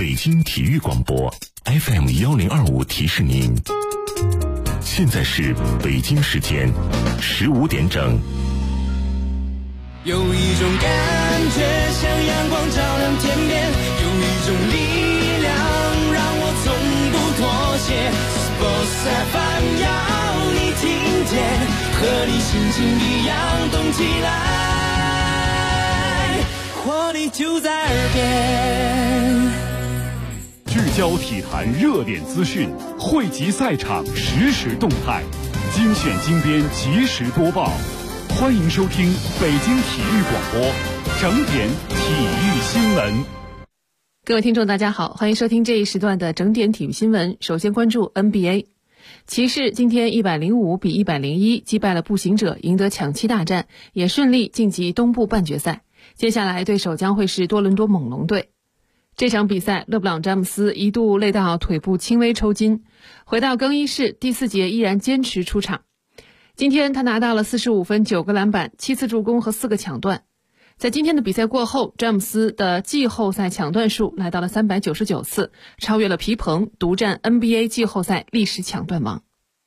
北京体育广播 FM1025提示您，现在是北京时间15点整。 有一种感觉像阳光照亮天边，有一种力量让我从不妥协。Sports FM 要你听见，和你心情一样动起来，活力就在耳边。 聚焦体坛热点资讯，汇集赛场实时动态，精选精编及时播报。欢迎收听北京体育广播整点体育新闻。 各位听众大家好，欢迎收听这一时段的整点体育新闻。首先关注 NBA， 骑士今天105比101击败了步行者，赢得抢七大战，也顺利晋级东部半决赛。接下来对手将会是多伦多猛龙队。这场比赛，勒布朗詹姆斯一度累到腿部轻微抽筋，回到更衣室，第4节依然坚持出场。今天他拿到了45分、9个篮板、7次助攻和4个抢断。在今天的比赛过后，詹姆斯的季后赛抢断数来到了399次，超越了皮蓬，独占 NBA 季后赛历史抢断王。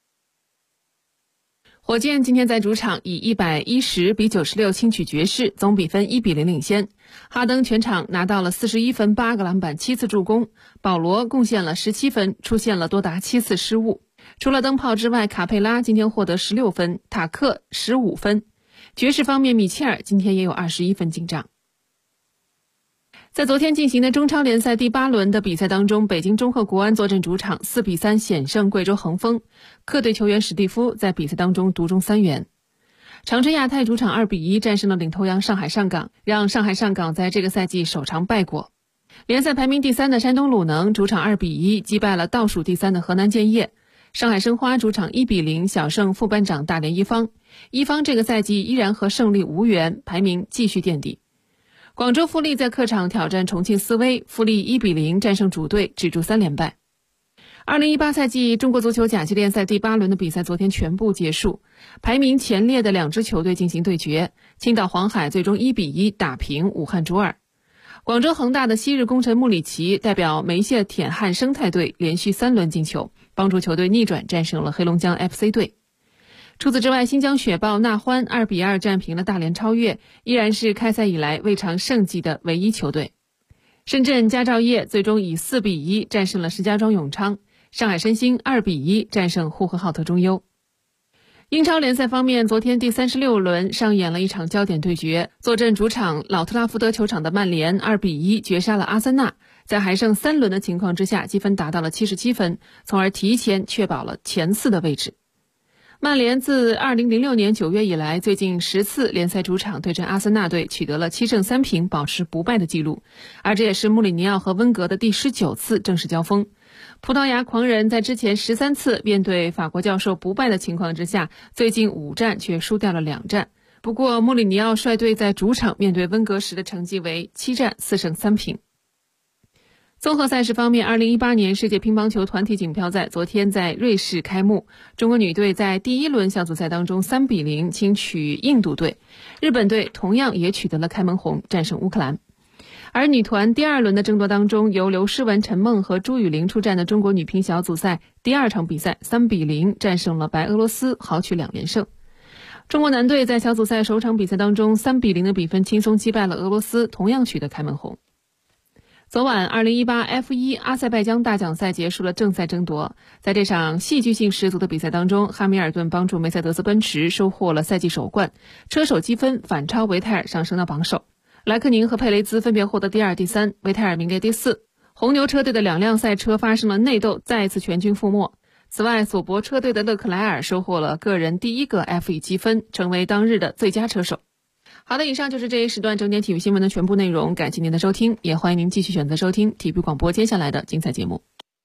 火箭今天在主场以110比96轻取爵士，总比分1比0领先。哈登全场拿到了41分、8个篮板、7次助攻，保罗贡献了17分，出现了多达7次失误。除了灯泡之外，卡佩拉今天获得16分，塔克15分。爵士方面，米切尔今天也有21分进账。在昨天进行的中超联赛第8轮的比赛当中，北京中赫国安坐镇主场4比3险胜贵州恒丰，客队球员史蒂夫在比赛当中独中3元。长春亚泰主场2比1战胜了领头羊上海上港，让上海上港在这个赛季首尝败果。联赛排名第3的山东鲁能主场2比1击败了倒数第3的河南建业。上海申花主场1比0小胜副班长大连一方，一方这个赛季依然和胜利无缘，排名继续垫底。广州富力在客场挑战重庆斯威，富力1比0战胜主队，止住3连败。2018赛季中国足球甲级联赛第8轮的比赛昨天全部结束，排名前列的2支球队进行对决，青岛黄海最终1比1打平武汉卓尔。广州恒大的昔日功臣穆里奇代表梅谢铁汉生态队连续3轮进球，帮助球队逆转战胜了黑龙江 FC 队。除此之外，新疆雪豹纳欢2比2战平了大连超越，依然是开赛以来未尝胜绩的唯一球队。深圳佳兆业最终以4比1战胜了石家庄永昌，上海申鑫2比1战胜呼和浩特中优。英超联赛方面，昨天第36轮上演了一场焦点对决，坐镇主场老特拉福德球场的曼联2比1绝杀了阿森纳，在还剩3轮的情况之下，积分达到了77分，从而提前确保了前4的位置。曼联自2006年9月以来，最近10次联赛主场对阵阿森纳队取得了7胜3平，保持不败的记录，而这也是穆里尼奥和温格的第19次正式交锋。葡萄牙狂人在之前13次面对法国教授不败的情况之下，最近5战却输掉了2战。不过穆里尼奥率队在主场面对温格时的成绩为7战4胜3平。综合赛事方面，2018年世界乒乓球团体锦标赛昨天在瑞士开幕，中国女队在第1轮小组赛当中3比0轻取印度队，日本队同样也取得了开门红，战胜乌克兰。而女团第2轮的争夺当中，由刘诗雯、陈梦和朱雨玲出战的中国女乒小组赛第2场比赛3比0战胜了白俄罗斯，豪取2连胜。中国男队在小组赛首场比赛当中3比0的比分轻松击败了俄罗斯，同样取得开门红。昨晚2018 F1 阿塞拜疆大奖赛结束了正赛争夺，在这场戏剧性十足的比赛当中，汉密尔顿帮助梅赛德斯奔驰收获了赛季首冠，车手积分反超维泰尔上升到榜首。莱克宁和佩雷兹分别获得第2、第3，维泰尔名列第4。红牛车队的2辆赛车发生了内斗，再一次全军覆没。此外，索伯车队的勒克莱尔收获了个人第1个 F1 积分，成为当日的最佳车手。好的，以上就是这一时段整点体育新闻的全部内容，感谢您的收听，也欢迎您继续选择收听体育广播接下来的精彩节目。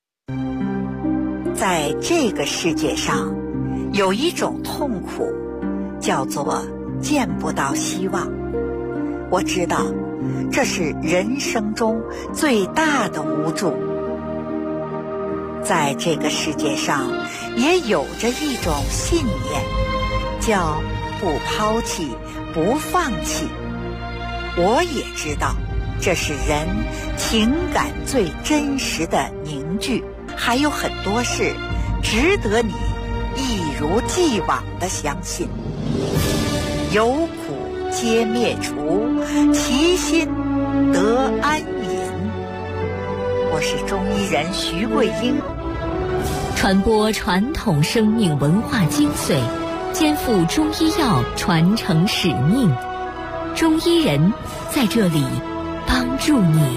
在这个世界上，有一种痛苦，叫做见不到希望。我知道，这是人生中最大的无助。在这个世界上，也有着一种信念，叫不抛弃，不放弃。我也知道， 这是人情感最真实的凝聚。还有很多事值得你一如既往的相信。有苦皆灭除，其心得安隐。我是中医人徐桂英， 传播传统生命文化精髓，肩负中医药传承使命。中医人在这里帮助你。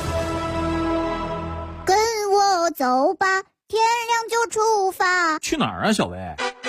跟我走吧，天亮就出发。 去哪儿啊，小薇？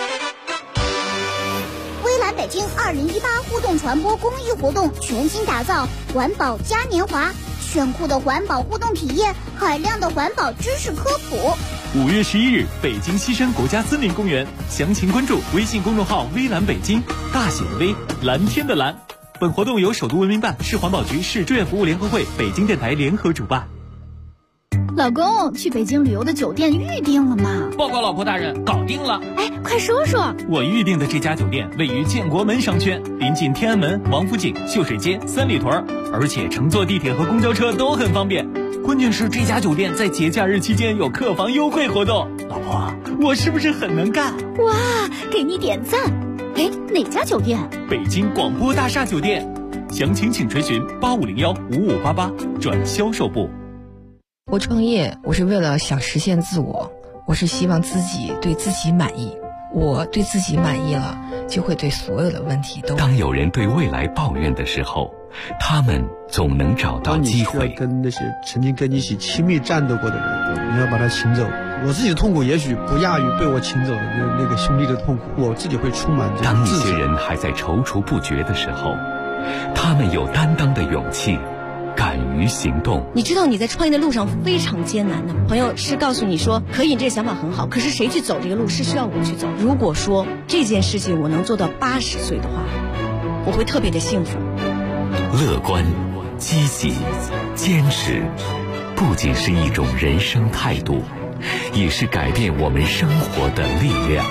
微蓝北京2018互动传播公益活动全新打造环保嘉年华，炫酷的环保互动体验，海量的环保知识科普。 5月11日，北京西山国家森林公园，详情关注微信公众号微蓝北京，大写的微，蓝天的蓝。本活动由首都文明办、市环保局、市志愿服务联合会、北京电台联合主办。 老公，去北京旅游的酒店预定了吗？ 报告老婆大人，搞定了。 哎，快说说。 我预定的这家酒店位于建国门商圈，临近天安门、王府井、秀水街、三里屯，而且乘坐地铁和公交车都很方便。关键是这家酒店在节假日期间有客房优惠活动。老婆，我是不是很能干？ 哇，给你点赞。哎，哪家酒店？ 北京广播大厦酒店。详情请垂询8501-5588转销售部。 我创业，我是为了想实现自我，我是希望自己对自己满意。我对自己满意了，就会对所有的问题都。 当有人对未来抱怨的时候，他们总能找到机会。 当你需要跟那些曾经跟你一起亲密战斗过的人，你要把他请走。我自己的痛苦也许不亚于被我请走的那个兄弟的痛苦，我自己会充满这种当一些人还在踌躇不决的时候，他们有担当的勇气，敢于行动。 你知道你在创业的路上非常艰难的，朋友是告诉你说可以，这个想法很好，可是谁去走这个路是需要我去走。如果说这件事情我能做到80岁的话，我会特别的幸福。 乐观、积极、坚持，不仅是一种人生态度，也是改变我们生活的力量。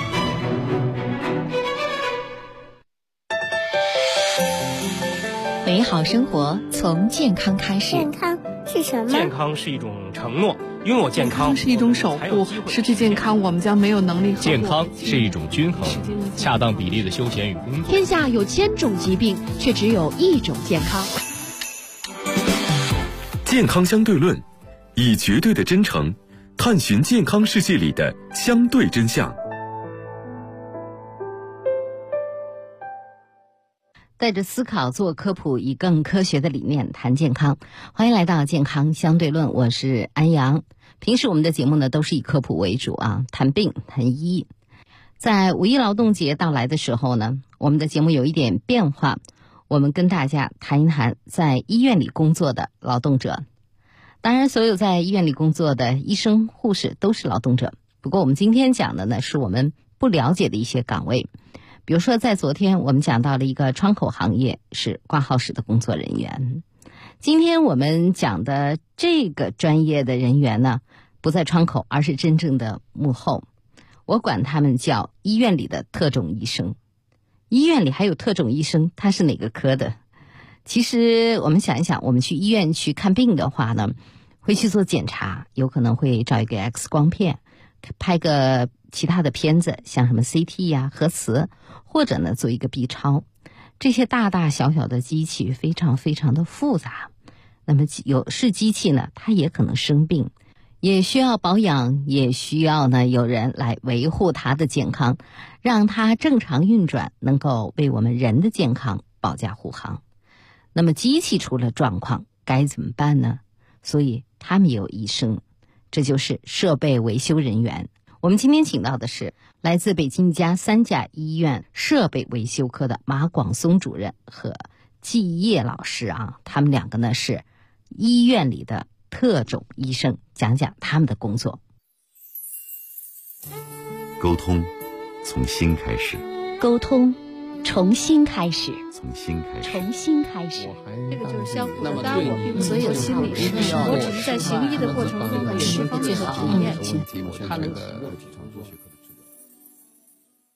美好生活从健康开始。 健康是什么？ 健康是一种承诺，拥有健康是一种守护。失去健康，我们将没有能力。 健康是一种均衡，恰当比例的休闲与工作。 天下有1000种疾病，却只有1种健康。 健康相对论，以绝对的真诚探寻健康世界里的相对真相。 带着思考做科普，以更科学的理念谈健康。欢迎来到健康相对论，我是安阳。平时我们的节目呢都是以科普为主啊，谈病谈医。在5一劳动节到来的时候呢，我们的节目有一点变化，我们跟大家谈一谈在医院里工作的劳动者。当然所有在医院里工作的医生护士都是劳动者，不过我们今天讲的呢是我们不了解的一些岗位。比如说在昨天我们讲到了一个窗口行业，是挂号室的工作人员。今天我们讲的这个专业的人员呢，不在窗口，而是真正的幕后，我管他们叫医院里的特种医生。医院里还有特种医生，他是哪个科的？其实我们想一想，我们去医院去看病的话呢，会去做检查，有可能会照一个 X 光片，拍个其他的片子，像什么 CT 呀、核磁，或者呢做一个 B 超。这些大大小小的机器非常非常的复杂，那么有是机器呢，它也可能生病，也需要保养，也需要呢有人来维护它的健康，让它正常运转，能够为我们人的健康保驾护航。那么机器出了状况该怎么办呢？所以他们也有医生，这就是设备维修人员。我们今天请到的是来自北京一家3甲医院设备维修科的马广松主任和季业老师啊，他们两个呢是医院里的特种医生，讲讲他们的工作。 沟通从心开始， 沟通重新开始， 从心开始， 重新开始。 这个就是相互的搭伙，并不是有心理师，我只是在行医的过程中给对方做好体验。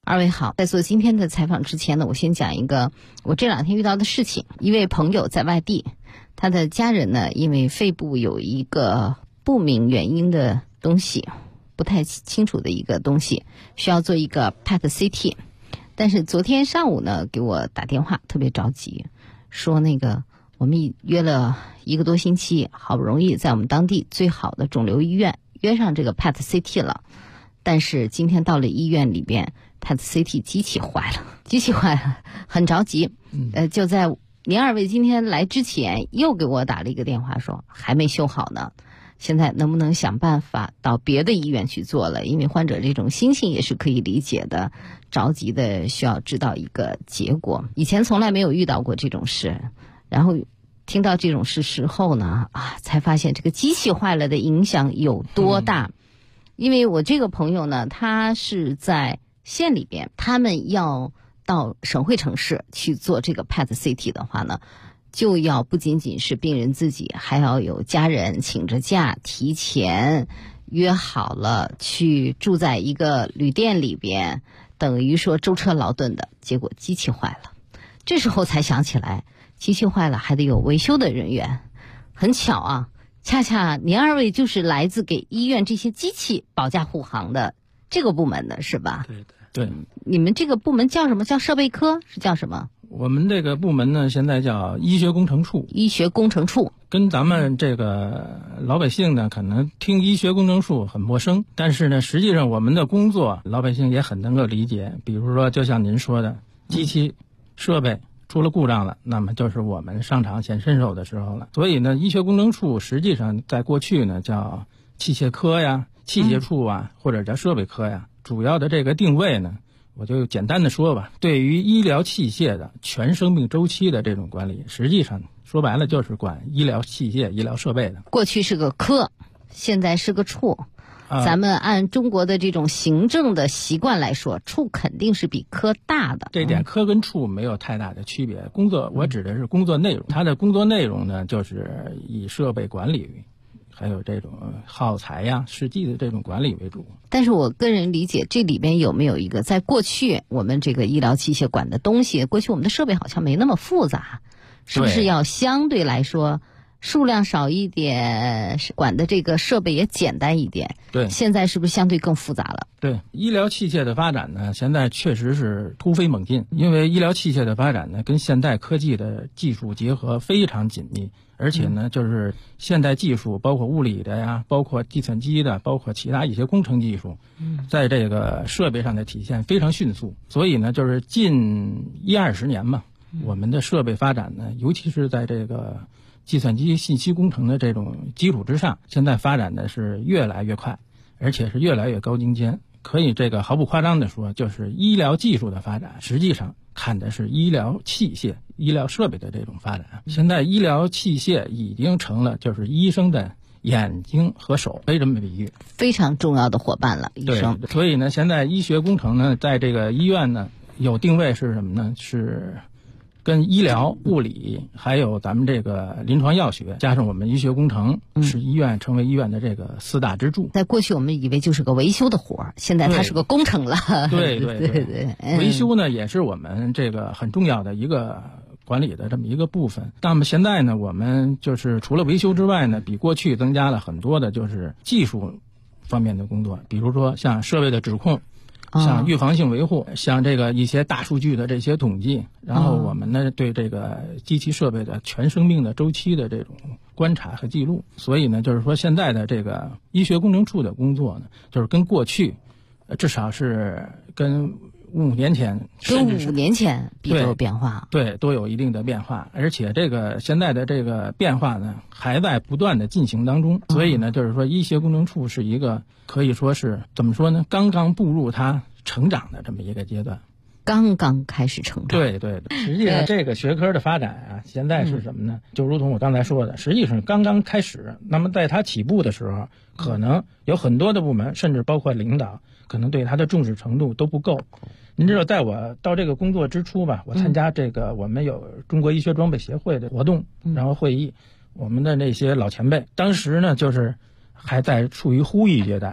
二位好，在做今天的采访之前呢，我先讲一个我这2天遇到的事情。一位朋友在外地，他的家人呢，因为肺部有一个不明原因的东西，不太清楚的一个东西，需要做一个 PET CT。但是昨天上午呢，给我打电话，特别着急，说那个我们约了1个多星期，好不容易在我们当地最好的肿瘤医院约上这个 PET CT 了，但是今天到了医院里边，PET CT 机器坏了，很着急。就在您2位今天来之前，又给我打了一个电话，说还没修好呢，现在能不能想办法到别的医院去做了？因为患者这种心情也是可以理解的，着急的需要知道一个结果。以前从来没有遇到过这种事，然后听到这种事之后呢，才发现这个机器坏了的影响有多大。因为我这个朋友呢，他是在县里边，他们要到省会城市去做这个 PET CT 的话呢，就要不仅仅是病人自己，还要有家人请着假，提前约好了去住在一个旅店里边，等于说舟车劳顿的。结果机器坏了，这时候才想起来，机器坏了还得有维修的人员。很巧啊，恰恰您2位就是来自给医院这些机器保驾护航的这个部门的是吧？ 对。 你们这个部门叫什么？叫设备科？是叫什么？ 我们这个部门呢，现在叫医学工程处。 医学工程处跟咱们这个老百姓呢，可能听医学工程处很陌生，但是呢，实际上我们的工作老百姓也很能够理解。比如说，就像您说的，机器设备出了故障了，那么就是我们上场显身手的时候了。所以呢，医学工程处实际上在过去呢叫器械科呀、器械处啊，或者叫设备科呀。主要的这个定位呢，我就简单的说吧，对于医疗器械的全生命周期的这种管理，实际上说白了就是管医疗器械、医疗设备的。 过去是个科，现在是个处。咱们按中国的这种行政的习惯来说，处肯定是比科大的。 这点科跟处没有太大的区别。工作我指的是工作内容，它的工作内容呢，就是以设备管理还有这种耗材呀、试剂的这种管理为主。 但是我个人理解，这里边有没有一个，在过去我们这个医疗器械管的东西，过去我们的设备好像没那么复杂，是不是要相对来说数量少一点，管的这个设备也简单一点？ 对， 现在是不是相对更复杂了？ 对，医疗器械的发展呢，现在确实是突飞猛进，因为医疗器械的发展呢，跟现代科技的技术结合非常紧密。而且呢，就是现代技术，包括物理的呀，包括计算机的，包括其他一些工程技术，在这个设备上的体现非常迅速。所以呢，就是近10-20年嘛，我们的设备发展呢，尤其是在这个计算机信息工程的这种基础之上，现在发展的是越来越快，而且是越来越高精尖。可以这个毫不夸张的说，就是医疗技术的发展，实际上看的是医疗器械、医疗设备的这种发展。现在医疗器械已经成了就是医生的眼睛和手，可以这么比喻， 非常重要的伙伴了。医生。 对，所以呢，现在医学工程呢，在这个医院呢，有定位是什么呢？是跟医疗、物理还有咱们这个临床药学加上我们医学工程，是医院成为医院的这个4大支柱。 在过去我们以为就是个维修的活儿，现在它是个工程了。 对， 维修呢也是我们这个很重要的一个管理的这么一个部分。那么现在呢，我们就是除了维修之外呢，比过去增加了很多的就是技术方面的工作，比如说像设备的指控，像预防性维护，像这个一些大数据的这些统计，然后我们呢对这个机器设备的全生命的周期的这种观察和记录。所以呢，就是说现在的这个医学工程处的工作呢，就是跟过去至少是跟5年前， 跟5年前比都有变化。 对，都有一定的变化，而且这个现在的这个变化呢，还在不断的进行当中。所以呢，就是说医学工程处是一个可以说是怎么说呢，刚刚步入它成长的这么一个阶段， 刚刚开始成长。 对，实际上这个学科的发展啊，现在是什么呢？就如同我刚才说的，实际上刚刚开始。那么在它起步的时候，可能有很多的部门，甚至包括领导，可能对它的重视程度都不够。您知道，在我到这个工作之初吧，我参加这个我们有中国医学装备协会的活动，然后会议，我们的那些老前辈，当时呢就是还在处于呼吁阶段，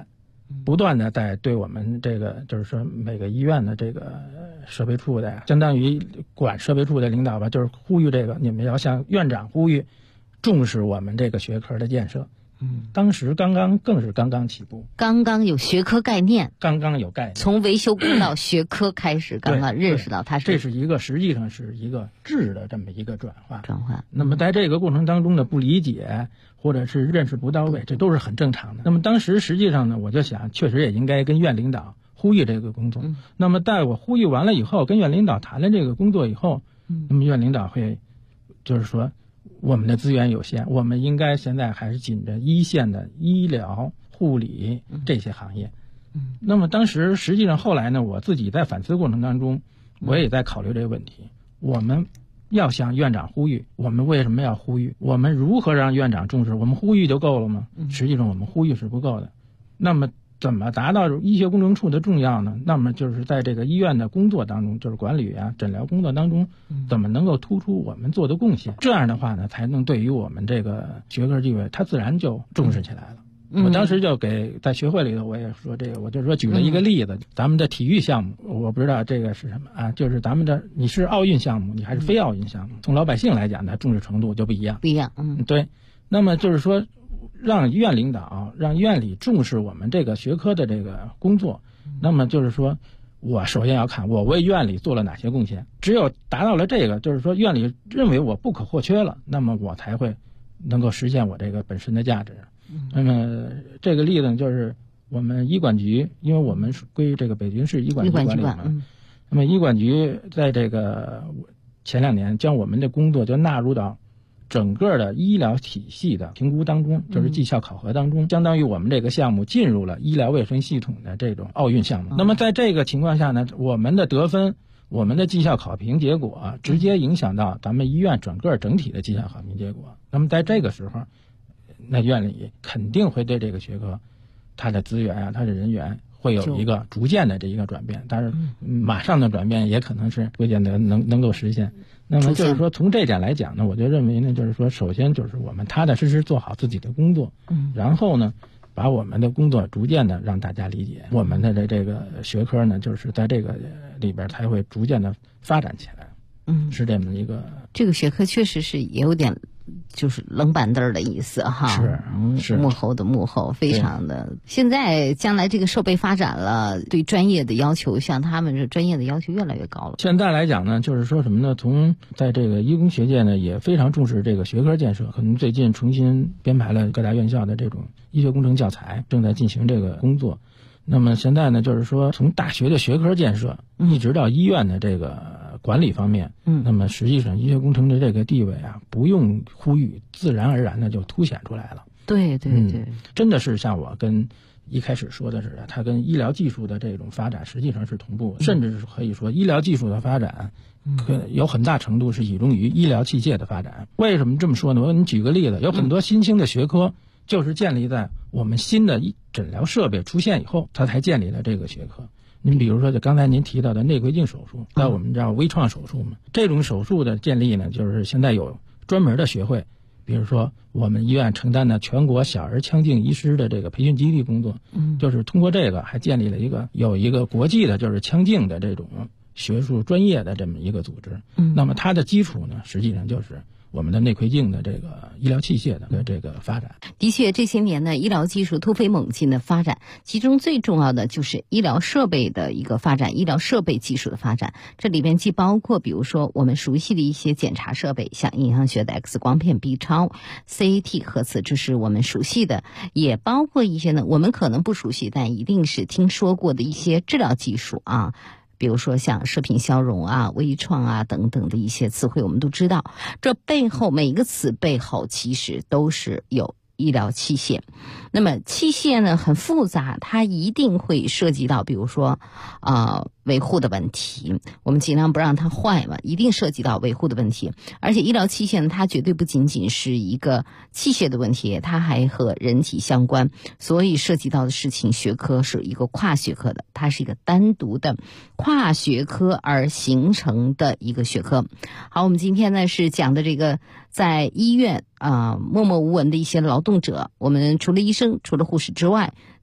不断的在对我们这个就是说每个医院的这个设备处的相当于管设备处的领导吧，就是呼吁这个你们要向院长呼吁重视我们这个学科的建设。当时更是刚刚起步， 刚刚有学科概念， 刚有概念， 从维修工到学科开始，刚刚认识到它是这是一个实际上是一个质的这么一个转换。那么在这个过程当中的不理解或者是认识不到位，这都是很正常的。那么当时实际上呢，我就想确实也应该跟院领导呼吁这个工作。那么在我呼吁完了以后，跟院领导谈了这个工作以后，那么院领导会就是说我们的资源有限，我们应该现在还是紧着一线的医疗护理这些行业。那么当时实际上后来呢，我自己在反思过程当中，我也在考虑这个问题。我们要向院长呼吁，我们为什么要呼吁？我们如何让院长重视？我们呼吁就够了吗？实际上我们呼吁是不够的。那么怎么达到医学工程处的重要呢？那么就是在这个医院的工作当中，就是管理啊、诊疗工作当中，怎么能够突出我们做的贡献？这样的话呢，才能对于我们这个学科地位，它自然就重视起来了。我当时就在学会里头，我也说这个，我就说举了一个例子，咱们的体育项目，我不知道这个是什么啊，就是咱们的你是奥运项目，你还是非奥运项目，从老百姓来讲呢，重视程度就不一样。对。那么就是说，让院领导、让院里重视我们这个学科的这个工作。那么就是说，我首先要看我为院里做了哪些贡献。只有达到了这个，就是说院里认为我不可或缺了，那么我才会能够实现我这个本身的价值。那么这个例子就是我们医管局，因为我们归这个北京市医管局管理嘛。那么医管局在这个前2年将我们的工作就纳入到整个的医疗体系的评估当中，就是绩效考核当中，相当于我们这个项目进入了医疗卫生系统的这种奥运项目。那么在这个情况下呢，我们的得分、我们的绩效考评结果直接影响到咱们医院整体的绩效考评结果。那么在这个时候，那院里肯定会对这个学科它的资源啊、它的人员会有一个逐渐的这一个转变，但是马上的转变也可能是不见得能够实现。那么就是说，从这点来讲呢，我就认为呢，就是说，首先就是我们踏踏实实做好自己的工作，然后呢，把我们的工作逐渐的让大家理解，我们的这个学科呢，就是在这个里边才会逐渐的发展起来。是这么一个。 这个学科确实是也有点就是冷板凳的意思哈， 是幕后的幕后，非常的。现在将来这个设备发展了，对专业的要求，像他们这专业的要求越来越高了。 现在来讲呢，就是说什么呢？在这个医工学界呢，也非常重视这个学科建设，可能最近重新编排了各大院校的这种医学工程教材，正在进行这个工作。那么现在呢，就是说从大学的学科建设，一直到医院的这个管理方面，那么实际上医学工程的这个地位啊，不用呼吁，自然而然的就凸显出来了。 对， 真的是像我跟一开始说的似的，它跟医疗技术的这种发展实际上是同步，甚至是可以说医疗技术的发展，有很大程度是倚重于医疗器械的发展。为什么这么说呢？我给你举个例子，有很多新兴的学科，就是建立在我们新的诊疗设备出现以后，它才建立了这个学科。您比如说，就刚才您提到的内窥镜手术，在我们叫微创手术嘛，这种手术的建立呢，就是现在有专门的学会，比如说我们医院承担的全国小儿腔镜医师的这个培训基地工作，就是通过这个还建立了有一个国际的就是腔镜的这种学术专业的这么一个组织。那么它的基础呢，实际上就是我们的内窥镜的这个医疗器械的这个发展。 的确，这些年呢，医疗技术突飞猛进的发展，其中最重要的就是医疗设备的一个发展，医疗设备技术的发展。这里边既包括比如说我们熟悉的一些检查设备，像影像学的 X 光片、B 超、CT 核磁，这是我们熟悉的，也包括一些呢我们可能不熟悉，但一定是听说过的一些治疗技术啊。比如说像射频消融啊、微创啊等等的一些词汇，我们都知道，这背后每一个词背后其实都是有医疗器械。那么器械呢很复杂，它一定会涉及到比如说维护的问题，我们尽量不让它坏嘛，一定涉及到维护的问题。而且医疗器械呢，它绝对不仅仅是一个器械的问题，它还和人体相关，所以涉及到的事情学科是一个跨学科的，它是一个单独的跨学科而形成的一个学科。好，我们今天呢是讲的这个在医院默默无闻的一些劳动者，我们除了医生除了护士之外，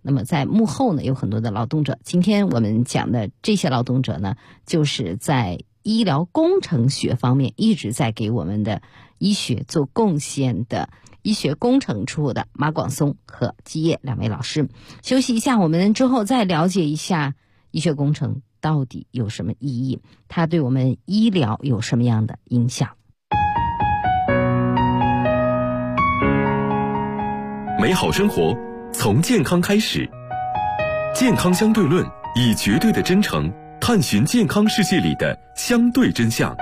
那么在幕后呢，有很多的劳动者。今天我们讲的这些劳动者呢，就是在医疗工程学方面一直在给我们的医学做贡献的医学工程处的马广松和基业两位老师。休息一下，我们之后再了解一下医学工程到底有什么意义，它对我们医疗有什么样的影响。 美好生活从健康开始，健康相对论以绝对的真诚探寻健康世界里的相对真相。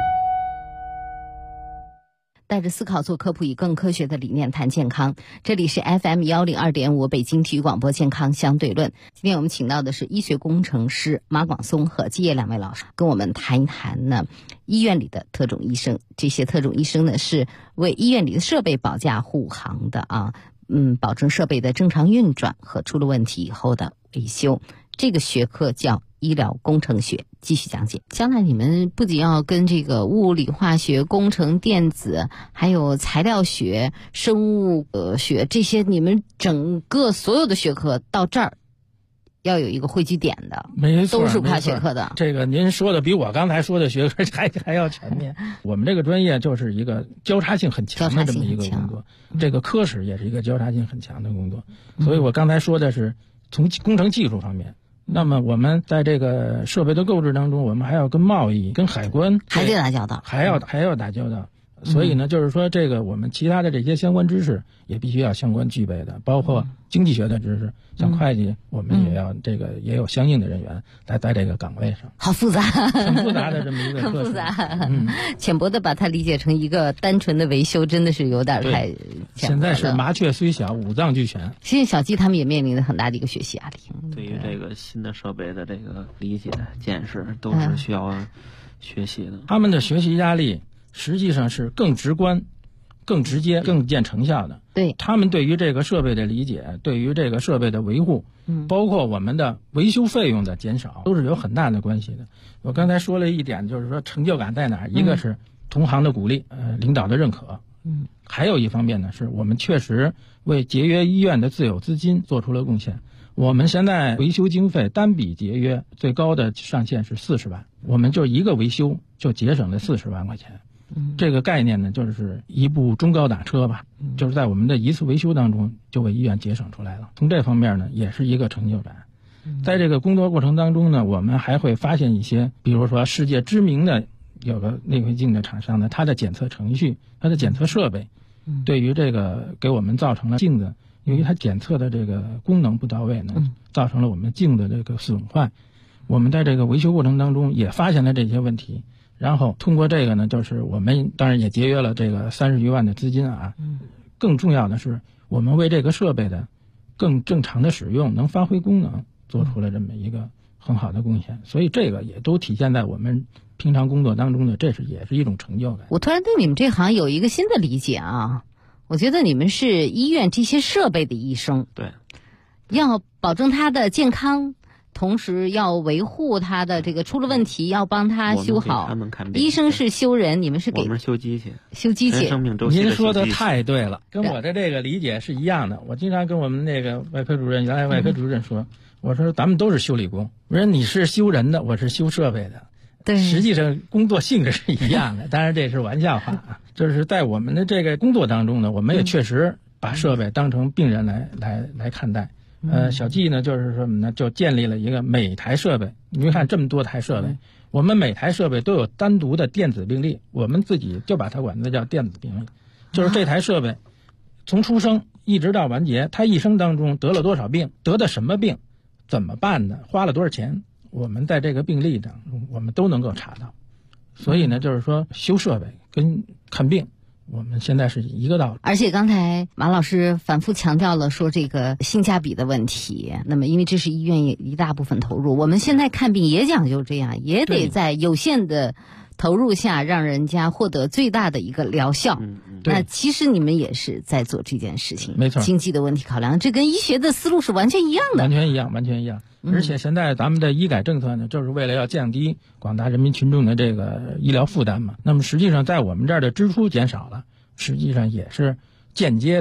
带着思考做科普，以更科学的理念谈健康。这里是 FM102.5 北京体育广播健康相对论。今天我们请到的是医学工程师马广松和基业两位老师，跟我们谈一谈呢医院里的特种医生。这些特种医生呢是为医院里的设备保驾护航的啊，保证设备的正常运转和出了问题以后的维修。这个学科叫医疗工程学。继续讲解，将来你们不仅要跟这个物理化学、工程电子，还有材料学、生物学这些，你们整个所有的学科到这儿要有一个汇聚点的， 没错， 都是跨学科的。 这个您说的比我刚才说的学科还要全面。我们这个专业就是一个交叉性很强的这么一个工作，这个科室也是一个交叉性很强的工作。所以我刚才说的是从工程技术方面。那么我们在这个设备的购置当中，我们还要跟贸易、跟海关还得打交道， 还要打交道。所以呢，就是说这个我们其他的这些相关知识也必须要相关具备的，包括经济学的知识，像会计，我们也要这个也有相应的人员来在这个岗位上。 好复杂， 很复杂的这么一个很复杂。浅薄的把它理解成一个单纯的维修，真的是有点太。 现在是麻雀虽小，五脏俱全。 现在小鸡他们也面临着很大的一个学习压力。 对于这个新的设备的这个理解、见识，都是需要学习的。 他们的学习压力实际上是更直观、更直接、更见成效的。 对， 他们对于这个设备的理解，对于这个设备的维护，包括我们的维修费用的减少，都是有很大的关系的。我刚才说了一点，就是说成就感在哪儿？一个是同行的鼓励，领导的认可。还有一方面呢，是我们确实为节约医院的自有资金做出了贡献。我们现在维修经费单笔节约最高的上限是40万，我们就一个维修就节省了40万块钱。这个概念呢，就是一部中高档车吧，就是在我们的一次维修当中就为医院节省出来了。从这方面呢，也是一个成就感。在这个工作过程当中呢，我们还会发现一些，比如说世界知名的有个内窥镜的厂商呢，它的检测程序、它的检测设备，对于这个给我们造成了镜子，由于它检测的这个功能不到位呢，造成了我们镜的这个损坏。我们在这个维修过程当中也发现了这些问题。然后通过这个呢，就是我们当然也节约了这个30余万的资金啊。更重要的是，我们为这个设备的更正常的使用、能发挥功能，做出了这么一个很好的贡献。所以这个也都体现在我们平常工作当中的，也是一种成就感。 我突然对你们这行有一个新的理解啊，我觉得你们是医院这些设备的医生， 对， 要保证它的健康。同时要维护他的这个出了问题要帮他修好。 他们看病， 医生是修人，你们是给我们修机器。 修机器， 您说的太对了，跟我的这个理解是一样的。我经常跟我们那个外科主任，原来外科主任说，我说咱们都是修理工，我说你是修人的，我是修设备的。 对， 实际上工作性质是一样的，当然这是玩笑话啊。就是在我们的这个工作当中呢，我们也确实把设备当成病人来看待。小季呢，就是什么呢？就建立了一个每台设备，你看这么多台设备，我们每台设备都有单独的电子病历，我们自己就把它管它叫电子病历，就是这台设备从出生一直到完结，他一生当中得了多少病，得的什么病，怎么办的，花了多少钱，我们在这个病历当中我们都能够查到。所以呢，就是说修设备跟看病我们现在是一个道理。 而且刚才马老师反复强调了说这个性价比的问题，那么因为这是医院一大部分投入，我们现在看病也讲究这样，也得在有限的投入下让人家获得最大的一个疗效。那其实你们也是在做这件事情， 没错， 经济的问题考量，这跟医学的思路是完全一样的， 完全一样。而且现在咱们的医改政策呢，就是为了要降低广大人民群众的这个医疗负担嘛。那么实际上在我们这儿的支出减少了，实际上也是间接的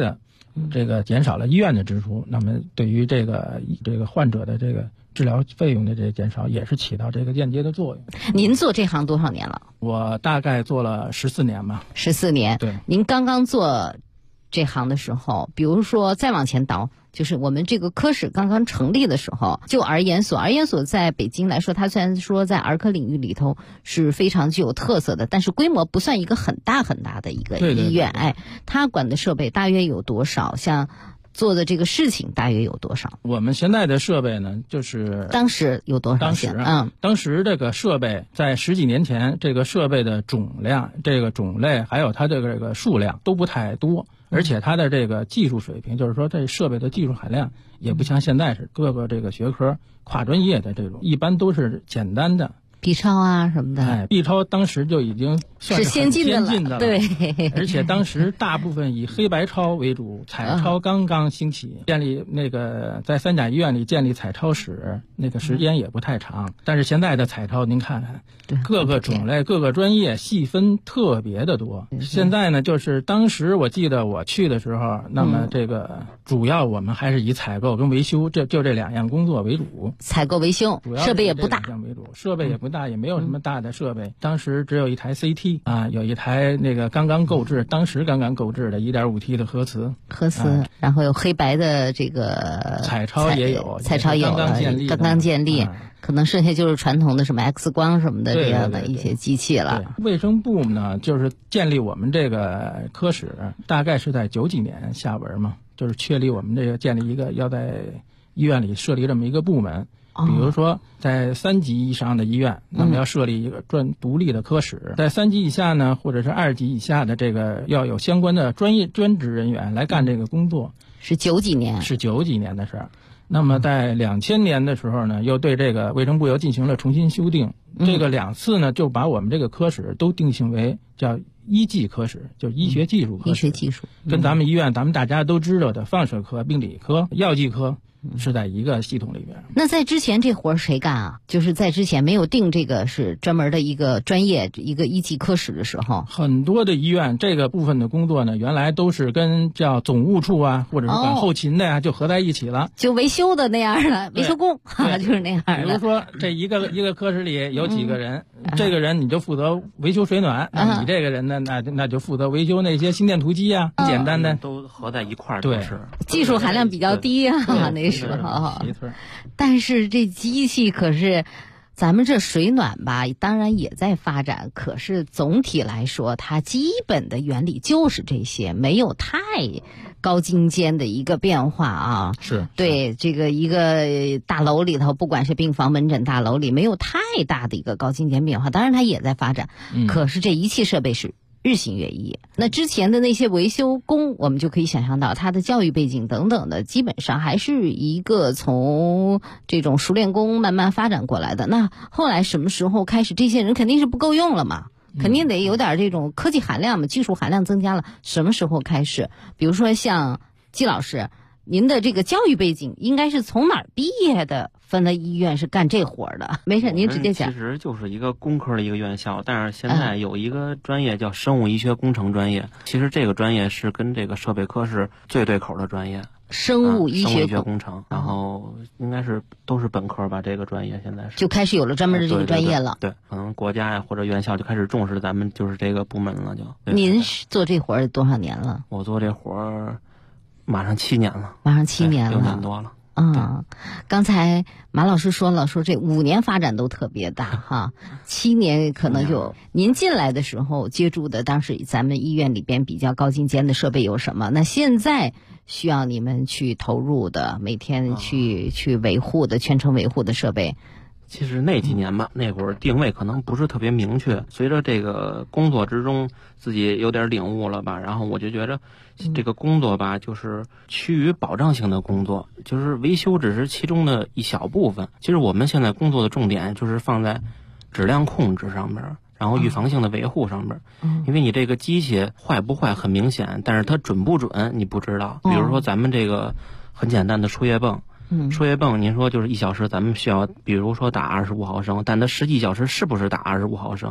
这个减少了医院的支出，那么对于这个患者的这个治疗费用的这个减少，也是起到这个间接的作用。 您做这行多少年了？ 我大概做了14年吧。 14年。 对。 您刚刚做这行的时候，比如说再往前倒，就是我们这个科室刚刚成立的时候，就儿研所在北京来说，它虽然说在儿科领域里头是非常具有特色的，但是规模不算一个很大的一个医院。 对， 它管的设备大约有多少？像做的这个事情大约有多少？ 我们现在的设备呢，就是当时有多少？ 当时这个设备在10几年前，这个设备的种量、这个种类还有它这个数量都不太多，而且它的这个技术水平，就是说这设备的技术含量也不像现在是各个这个学科跨专业的这种，一般都是简单的。 B 超啊什么的 ，B 超当时就已经算是先进的了， 对。 而且当时大部分以黑白超为主，彩超刚刚兴起，建立那个在三甲医院里建立彩超室，那个时间也不太长。但是现在的彩超，您看看，各个种类、各个专业细分特别的多。现在呢，就是当时我记得我去的时候，那么这个主要我们还是以采购跟维修这2样工作为主。 采购维修，设备也不大， 设备也不大，也没有什么大的设备。当时只有一台 CT 啊，有一台那个当时刚刚购置的 1.5T 的核磁， 然后有黑白的这个彩超也有， 彩超有了，刚刚建立，可能剩下就是传统的什么 X 光什么的这样的一些机器了。 卫生部呢，就是建立我们这个科室，大概是在90几年下文嘛，就是确立我们这个建立一个要在医院里设立这么一个部门。比如说在3级以上的医院，那么要设立一个独立的科室，在3级以下呢，或者是2级以下的这个要有相关的专职人员来干这个工作。 是90几年， 是90几年的事儿。那么在2000年的时候呢，又对这个卫生部又进行了重新修订，这个2次呢，就把我们这个科室都定性为叫医技科室，就是医学技术科室。 医学技术跟咱们医院咱们大家都知道的放射科、病理科、药剂科是在一个系统里边。 那在之前这活儿谁干啊？就是在之前没有定这个是专门的一个专业一个医技科室的时候， 很多的医院这个部分的工作呢，原来都是跟叫总务处啊，或者是管后勤的呀，就合在一起了， 就维修的那样的维修工，就是那样的。 比如说这一个科室里有几个人，这个人你就负责维修水暖，那你这个人呢，那就负责维修那些心电图机啊，简单的都合在一块儿， 对， 技术含量比较低啊，那时候。但是这机器可是咱们这水暖吧，当然也在发展，可是总体来说它基本的原理就是这些，没有太高精尖的一个变化啊。 是对这个一个大楼里头，不管是病房门诊大楼里，没有太大的一个高精尖变化，当然它也在发展，可是这仪器设备是日新月异。那之前的那些维修工，我们就可以想象到他的教育背景等等的，基本上还是一个从这种熟练工慢慢发展过来的。那后来什么时候开始，这些人肯定是不够用了嘛，肯定得有点这种科技含量嘛，技术含量增加了。什么时候开始？比如说像季老师，您的这个教育背景应该是从哪儿毕业的？分了医院是干这活的，没事，您直接讲。 其实就是一个工科的一个院校，但是现在有一个专业叫生物医学工程专业，其实这个专业是跟这个设备科是最对口的专业。 生物医学工程，然后应该是都是本科吧，这个专业现在是就开始有了专门的这个专业了。 对，可能国家呀或者院校就开始重视咱们就是这个部门了。就您做这活儿多少年了？ 我做这活儿马上7年了， 马上7年了，6 年多了。 刚才马老师说了，说这5年发展都特别大哈，7年可能就您进来的时候接触的，当时咱们医院里边比较高精尖的设备有什么？那现在需要你们去投入的，每天去维护的，全程维护的设备。 其实那几年吧，那会儿定位可能不是特别明确，随着这个工作之中自己有点领悟了吧，然后我就觉着这个工作吧，就是趋于保障性的工作，就是维修只是其中的一小部分。其实我们现在工作的重点就是放在质量控制上面，然后预防性的维护上面。因为你这个机器坏不坏很明显，但是它准不准你不知道。比如说咱们这个很简单的输液泵，输液泵您说就是1小时咱们需要比如说打25毫升，但它实际1小时是不是打25毫升？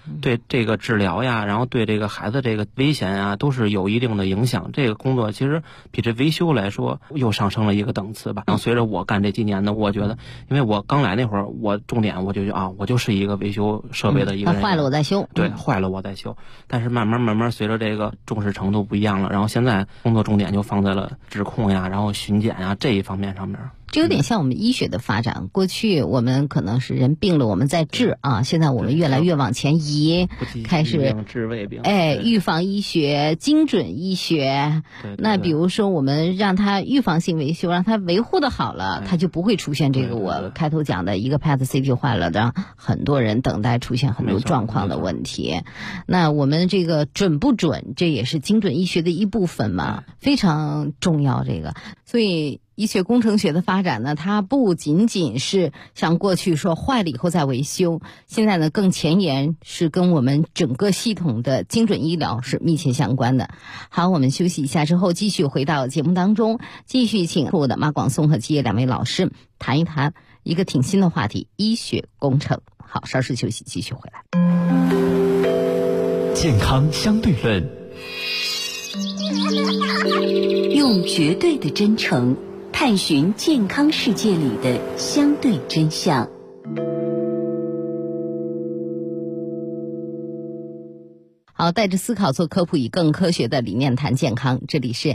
对这个治疗呀，然后对这个孩子这个危险啊，都是有一定的影响。这个工作其实比这维修来说又上升了一个档次吧。然后随着我干这几年呢，我觉得，因为我刚来那会儿，我重点我就觉得我就是一个维修设备的一个人， 坏了我再修， 对，坏了我再修。但是慢慢随着这个重视程度不一样了，然后现在工作重点就放在了指控呀，然后巡检呀这一方面上面。 这有点像我们医学的发展。过去我们可能是人病了我们在治啊，现在我们越来越往前移，开始治胃病， 预防医学、精准医学。那比如说我们让它预防性维修，让它维护的好了，它就不会出现这个我开头讲的一个 PET CT 坏了的，很多人等待出现很多状况的问题。那我们这个准不准，这也是精准医学的一部分嘛，非常重要这个。所以医学工程学的发展呢，它不仅仅是像过去说坏了以后再维修，现在呢更前沿，是跟我们整个系统的精准医疗是密切相关的。好，我们休息一下之后继续回到节目当中，继续请我的马广松和季业两位老师谈一谈一个挺新的话题——医学工程。好，稍事休息，继续回来。 健康相对论， 用绝对的真诚探寻健康世界里的相对真相。 好，带着思考做科普，以更科学的理念谈健康。这里是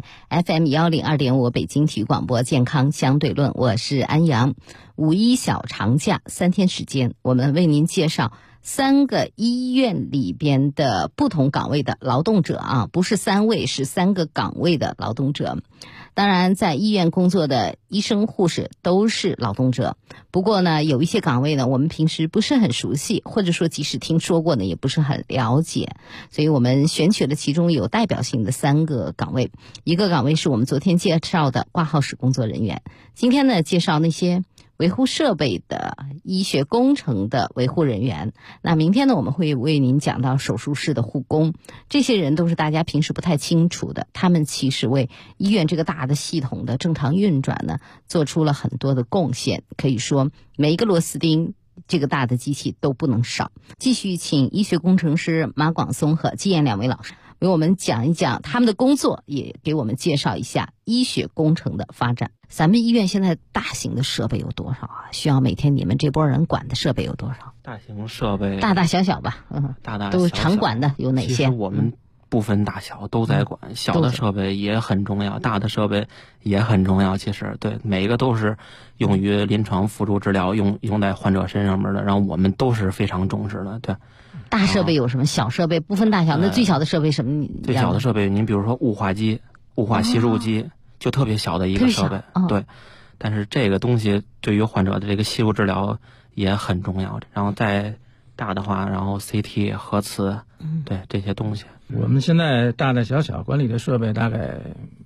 FM102.5 北京体育广播健康相对论，我是安阳。五一小长假3天时间，我们为您介绍3个医院里边的不同岗位的劳动者啊，不是3位，是3个岗位的劳动者。当然在医院工作的医生护士都是劳动者，不过呢有一些岗位呢我们平时不是很熟悉，或者说即使听说过呢也不是很了解，所以我们选取了其中有代表性的3个岗位。一个岗位是我们昨天介绍的挂号室工作人员，今天呢介绍那些维护设备的医学工程的维护人员。那明天呢我们会为您讲到手术室的护工，这些人都是大家平时不太清楚的，他们其实为医院这个大的系统的正常运转呢做出了很多的贡献，可以说每一个螺丝钉这个大的机器都不能少。继续请医学工程师马广松和季燕两位老师为我们讲一讲他们的工作，也给我们介绍一下医学工程的发展。咱们医院现在大型的设备有多少啊？需要每天你们这波人管的设备有多少？ 大型设备大大小小吧， 大大小小都是常管的有哪些？ 其实我们不分大小都在管，小的设备也很重要，大的设备也很重要。其实对每一个都是用于临床辅助治疗，用在患者身上面的，然后我们都是非常重视的。对， 大设备有什么？小设备不分大小，那最小的设备什么？ 最小的设备，您比如说雾化机、雾化吸入机，就特别小的一个设备。对，但是这个东西对于患者的这个吸入治疗也很重要。然后再大的话，然后 CT、核磁，对这些东西。 我们现在大大小小管理的设备大概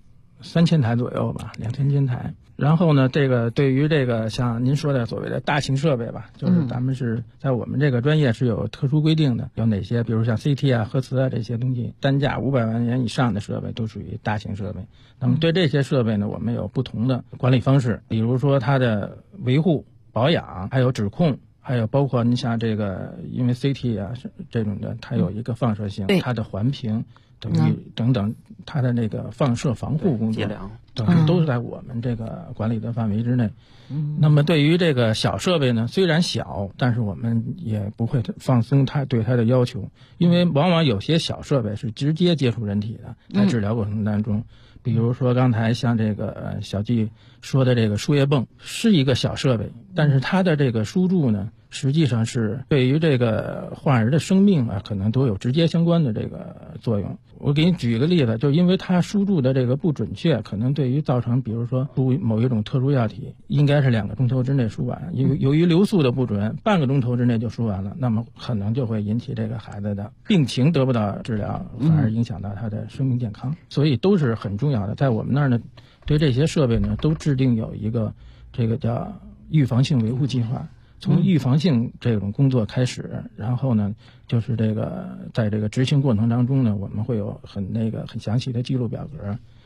3000台左右吧，2000台。然后呢，这个对于这个像您说的所谓的大型设备吧，就是咱们是在我们这个专业是有特殊规定的，有哪些，比如像 CT 啊、核磁啊这些东西，单价500万元以上的设备都属于大型设备。那么对这些设备呢，我们有不同的管理方式，比如说它的维护、保养，还有指控。还有包括你像这个，因为 CT 啊这种的，它有一个放射性，它的环评等等，它的那个放射防护工作等于都是在我们这个管理的范围之内。那么对于这个小设备呢，虽然小，但是我们也不会放松对它的要求，因为往往有些小设备是直接接触人体的，在治疗过程当中。比如说刚才像这个小季说的这个输液泵是一个小设备，但是它的这个输注呢，实际上是对于这个患儿的生命啊，可能都有直接相关的这个作用。我给你举一个例子，就因为它输注的这个不准确，可能对于造成，比如说输某一种特殊药体，应该是2个钟头之内输完，由于流速的不准，半个钟头之内就输完了，那么可能就会引起这个孩子的病情得不到治疗，反而影响到他的生命健康。所以都是很重要的。在我们那儿呢，对这些设备呢，都制定有一个这个叫预防性维护计划。从预防性这种工作开始，然后呢，就是这个在这个执行过程当中呢，我们会有很详细的记录表格，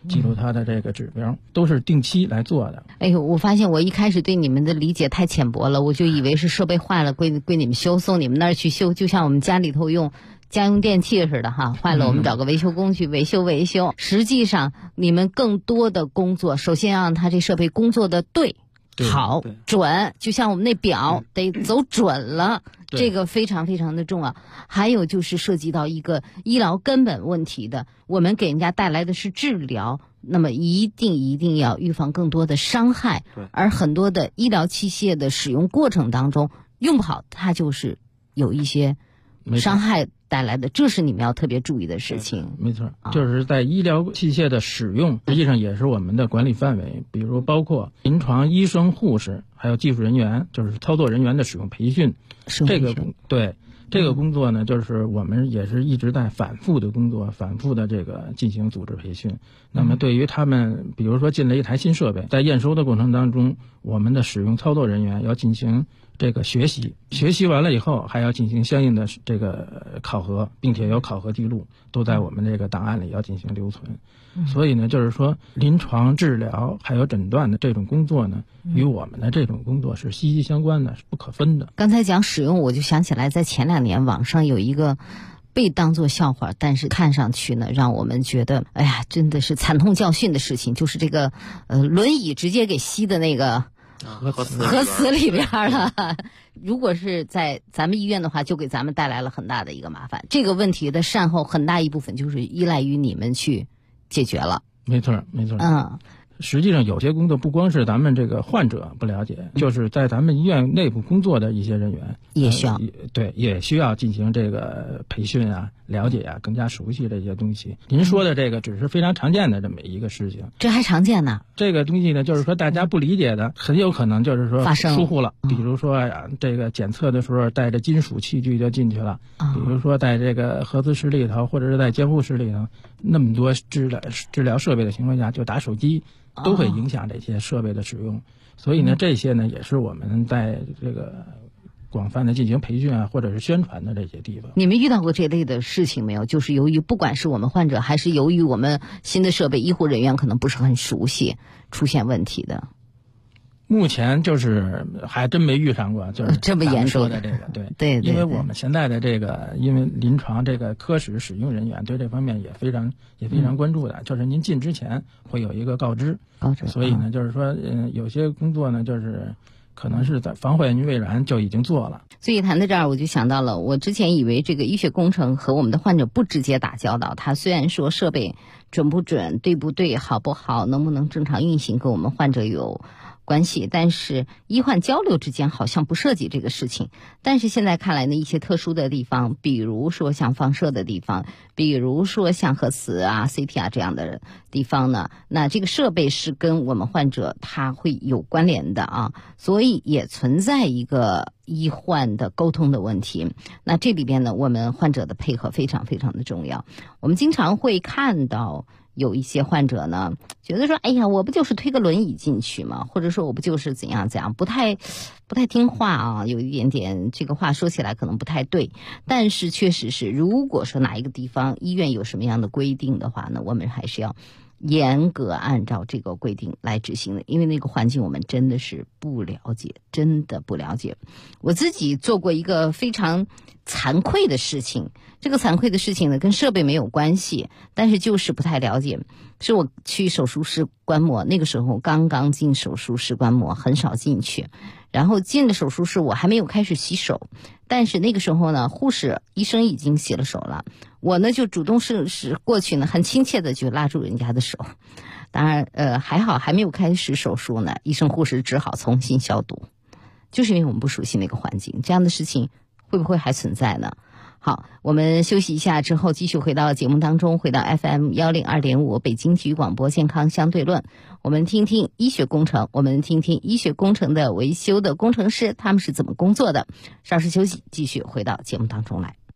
记录它的这个指标，都是定期来做的。 哎呦，我发现我一开始对你们的理解太浅薄了，我就以为是设备坏了归你们修，送你们那儿去修，就像我们家里头用家用电器似的哈，坏了我们找个维修工去维修。实际上你们更多的工作，首先让它这设备工作的对好准，就像我们那表得走准了，这个非常非常的重要。还有就是涉及到一个医疗根本问题的，我们给人家带来的是治疗，那么一定要预防更多的伤害。而很多的医疗器械的使用过程当中用不好，它就是有一些伤害带来的，这是你们要特别注意的事情。 没错，就是在医疗器械的使用，实际上也是我们的管理范围，比如包括临床医生、护士，还有技术人员，就是操作人员的使用培训。这个工作呢，就是我们也是一直在反复的工作，反复的这个进行组织培训。那么对于他们，比如说进了一台新设备，在验收的过程当中，我们的使用操作人员要进行这个学习完了以后，还要进行相应的这个考核，并且有考核记录，都在我们这个档案里要进行留存。所以呢，就是说临床治疗还有诊断的这种工作呢，与我们的这种工作是息息相关的，是不可分的。 刚才讲使用，我就想起来，在前2年网上有一个被当作笑话，但是看上去呢，让我们觉得哎呀，真的是惨痛教训的事情，就是这个轮椅直接给吸的那个核磁里边了。如果是在咱们医院的话，就给咱们带来了很大的一个麻烦。这个问题的善后很大一部分就是依赖于你们去解决了。 没错。实际上有些工作不光是咱们这个患者不了解，就是在咱们医院内部工作的一些人员也需要也需要进行这个培训啊，了解啊，更加熟悉这些东西。您说的这个只是非常常见的这么一个事情， 这还常见呢。 这个东西呢，就是说大家不理解的，很有可能就是说疏忽了。比如说呀，这个检测的时候带着金属器具就进去了，比如说在这个核磁室里头，或者是在监护室里头，那么多治疗设备的情况下，就打手机。都会影响这些设备的使用，所以呢，这些呢也是我们在这个广泛的进行培训啊，或者是宣传的这些地方。 你们遇到过这类的事情没有？就是由于不管是我们患者，还是由于我们新的设备，医护人员可能不是很熟悉，出现问题的。 目前就是还真没遇上过，就是这么严重的这个， 对， 因为我们现在的这个，因为临床这个科室使用人员对这方面也非常关注的，就是您进之前会有一个告知，所以呢，就是说，有些工作呢，就是可能是在防患于未然就已经做了。 所以谈到这儿，我就想到了，我之前以为这个医学工程和我们的患者不直接打交道，它虽然说设备准不准、对不对、好不好、能不能正常运行，跟我们患者有关系，但是医患交流之间好像不涉及这个事情。但是现在看来呢，一些特殊的地方，比如说像放射的地方，比如说像核磁啊、CT 啊这样的地方呢，那这个设备是跟我们患者他会有关联的啊，所以也存在一个医患的沟通的问题。那这里边呢，我们患者的配合非常非常的重要。我们经常会看到有一些患者呢，觉得说，哎呀，我不就是推个轮椅进去吗？或者说我不就是怎样，不太听话啊，有一点点这个话说起来可能不太对，但是确实是，如果说哪一个地方医院有什么样的规定的话呢，我们还是要严格按照这个规定来执行的，因为那个环境我们真的是不了解，真的不了解。我自己做过一个非常惭愧的事情，这个惭愧的事情呢跟设备没有关系，但是就是不太了解。是我去手术室观摩，那个时候刚刚进手术室观摩，很少进去，然后进了手术室我还没有开始洗手，但是那个时候呢，护士医生已经洗了手了，我呢就主动是过去呢，很亲切的就拉住人家的手。当然还好还没有开始手术呢，医生护士只好重新消毒，就是因为我们不熟悉那个环境，这样的事情会不会还存在呢？好，我们休息一下之后继续回到节目当中，回到 FM 102.5北京体育广播健康相对论，我们听听医学工程，我们听听医学工程的维修的工程师他们是怎么工作的。稍事休息，继续回到节目当中来。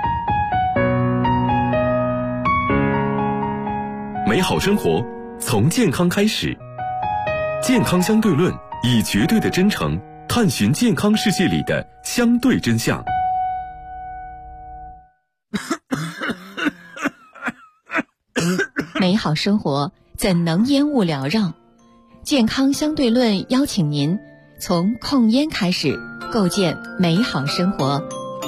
美好生活从健康开始，健康相对论以绝对的真诚探寻健康世界里的相对真相。 美好生活怎能烟雾缭绕？健康相对论邀请您从控烟开始，构建美好生活。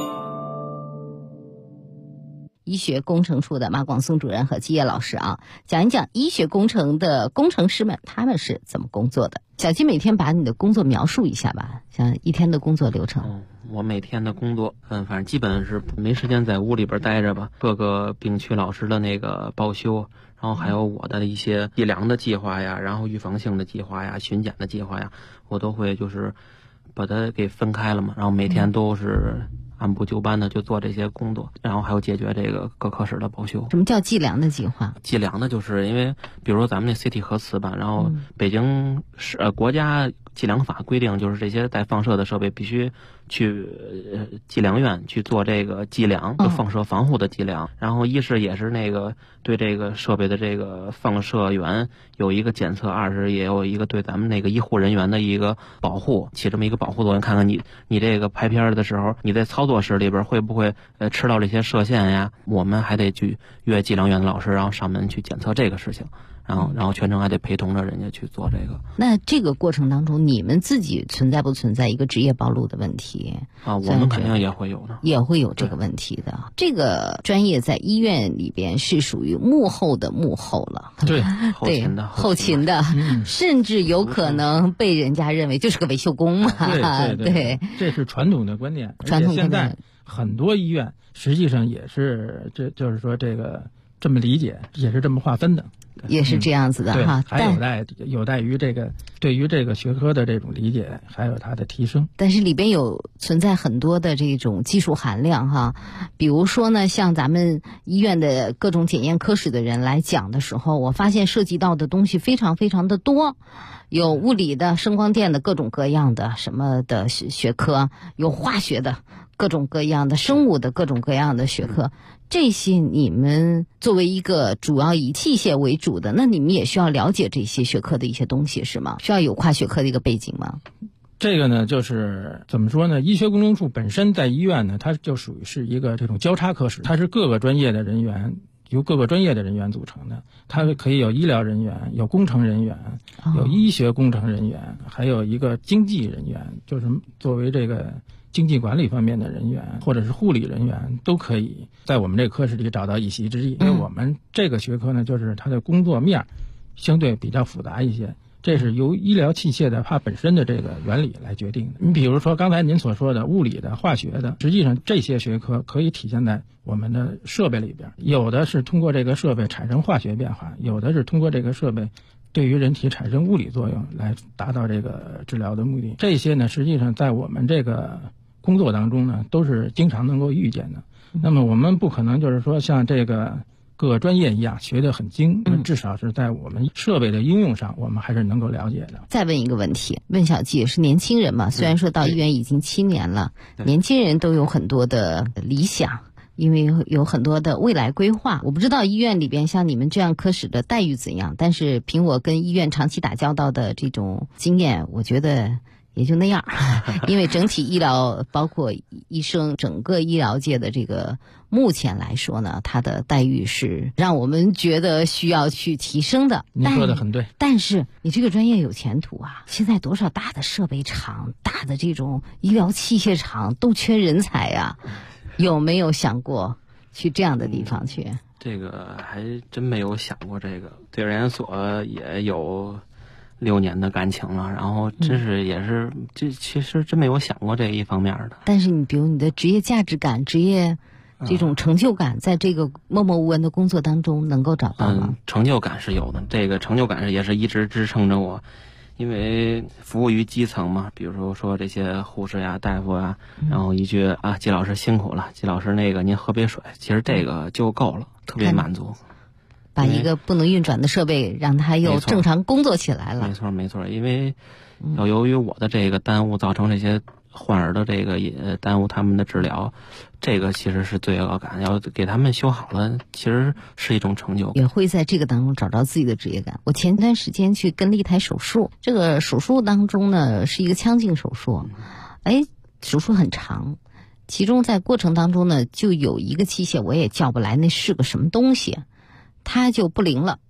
医学工程处的马广松主任和季烨老师啊，讲一讲医学工程的工程师们他们是怎么工作的。小季每天把你的工作描述一下吧，像一天的工作流程。 我每天的工作，反正基本是没时间在屋里边待着吧，各个病区老师的那个报修，然后还有我的一些计量的计划呀，然后预防性的计划呀，巡检的计划呀，我都会就是把它给分开了嘛，然后每天都是按部就班的就做这些工作，然后还有解决这个各科室的报修。 什么叫计量的计划？ 计量的就是因为比如说咱们那 CT 核磁吧，然后北京国家计量法规定，就是这些带放射的设备必须去计量院去做这个计量，就放射防护的计量。然后一是也是那个对这个设备的这个放射源有一个检测，二是也有一个对咱们那个医护人员的一个保护，起这么一个保护作用。看看你这个拍片的时候，你在操作室里边会不会吃到这些射线呀？我们还得去约计量院的老师，然后上门去检测这个事情。然后全程还得陪同着人家去做这个。 那这个过程当中，你们自己存在不存在一个职业暴露的问题啊？我们肯定也会有的， 也会有这个问题的。这个专业在医院里边是属于幕后的幕后了， 对， 后勤的， 甚至有可能被人家认为就是个维修工嘛。 对，这是传统的观念。 传统观念。 现在很多医院实际上也是就是说这么理解，也是这么划分的。 也是这样子的哈， 还有待于这个对于这个学科的这种理解，还有它的提升。 但是里边存在很多的这种技术含量哈，比如说呢，像咱们医院的各种检验科室的人来讲的时候，我发现涉及到的东西非常非常的多，有物理的、声光电的各种各样的什么的学科，有化学的各种各样的、生物的各种各样的学科。这些你们作为一个主要以器械为主的，那你们也需要了解这些学科的一些东西是吗？需要有跨学科的一个背景吗？ 这个呢，就是怎么说呢？医学工程处本身在医院呢，它就属于是一个这种交叉科室，它是各个专业的人员，由各个专业的人员组成的。它可以有医疗人员，有工程人员，有医学工程人员，还有一个经济人员，就是作为这个经济管理方面的人员或者是护理人员，都可以在我们这个科室里找到一席之地。因为我们这个学科呢，就是它的工作面相对比较复杂一些，这是由医疗器械的它本身的这个原理来决定的。你比如说刚才您所说的物理的、化学的，实际上这些学科可以体现在我们的设备里边，有的是通过这个设备产生化学变化，有的是通过这个设备对于人体产生物理作用来达到这个治疗的目的。这些呢，实际上在我们这个工作当中呢，都是经常能够遇见的。那么我们不可能就是说像这个各个专业一样学得很精，至少是在我们设备的应用上，我们还是能够了解的。 再问一个问题，问小季，是年轻人嘛？虽然说到医院已经7年了，年轻人都有很多的理想，因为有很多的未来规划。我不知道医院里边像你们这样科室的待遇怎样，但是凭我跟医院长期打交道的这种经验，我觉得也就那样。因为整体医疗包括医生整个医疗界的这个目前来说呢，它的待遇是让我们觉得需要去提升的。 您说的很对， 但是你这个专业有前途啊！现在多少大的设备厂、大的这种医疗器械厂都缺人才啊，有没有想过去这样的地方去？ 这个还真没有想过这个。对人研所也有6年的感情了，然后真是也是这其实真没有想过这一方面的。 但是你比如你的职业价值感、职业这种成就感，在这个默默无闻的工作当中能够找到吗？ 成就感是有的，这个成就感也是一直支撑着我。因为服务于基层嘛，比如说这些护士呀、大夫呀，然后一句啊，季老师辛苦了，季老师那个您喝杯水，其实这个就够了，特别满足。 把一个不能运转的设备让它又正常工作起来了。 没错，因为要由于我的这个耽误，造成这些患儿的这个也耽误他们的治疗，这个其实是罪恶感。要给他们修好了，其实是一种成就。 也会在这个当中找到自己的职业感。我前段时间去跟了一台手术，这个手术当中呢是一个腔镜手术，手术很长，其中在过程当中呢就有一个器械我也叫不来那是个什么东西，它就不灵了，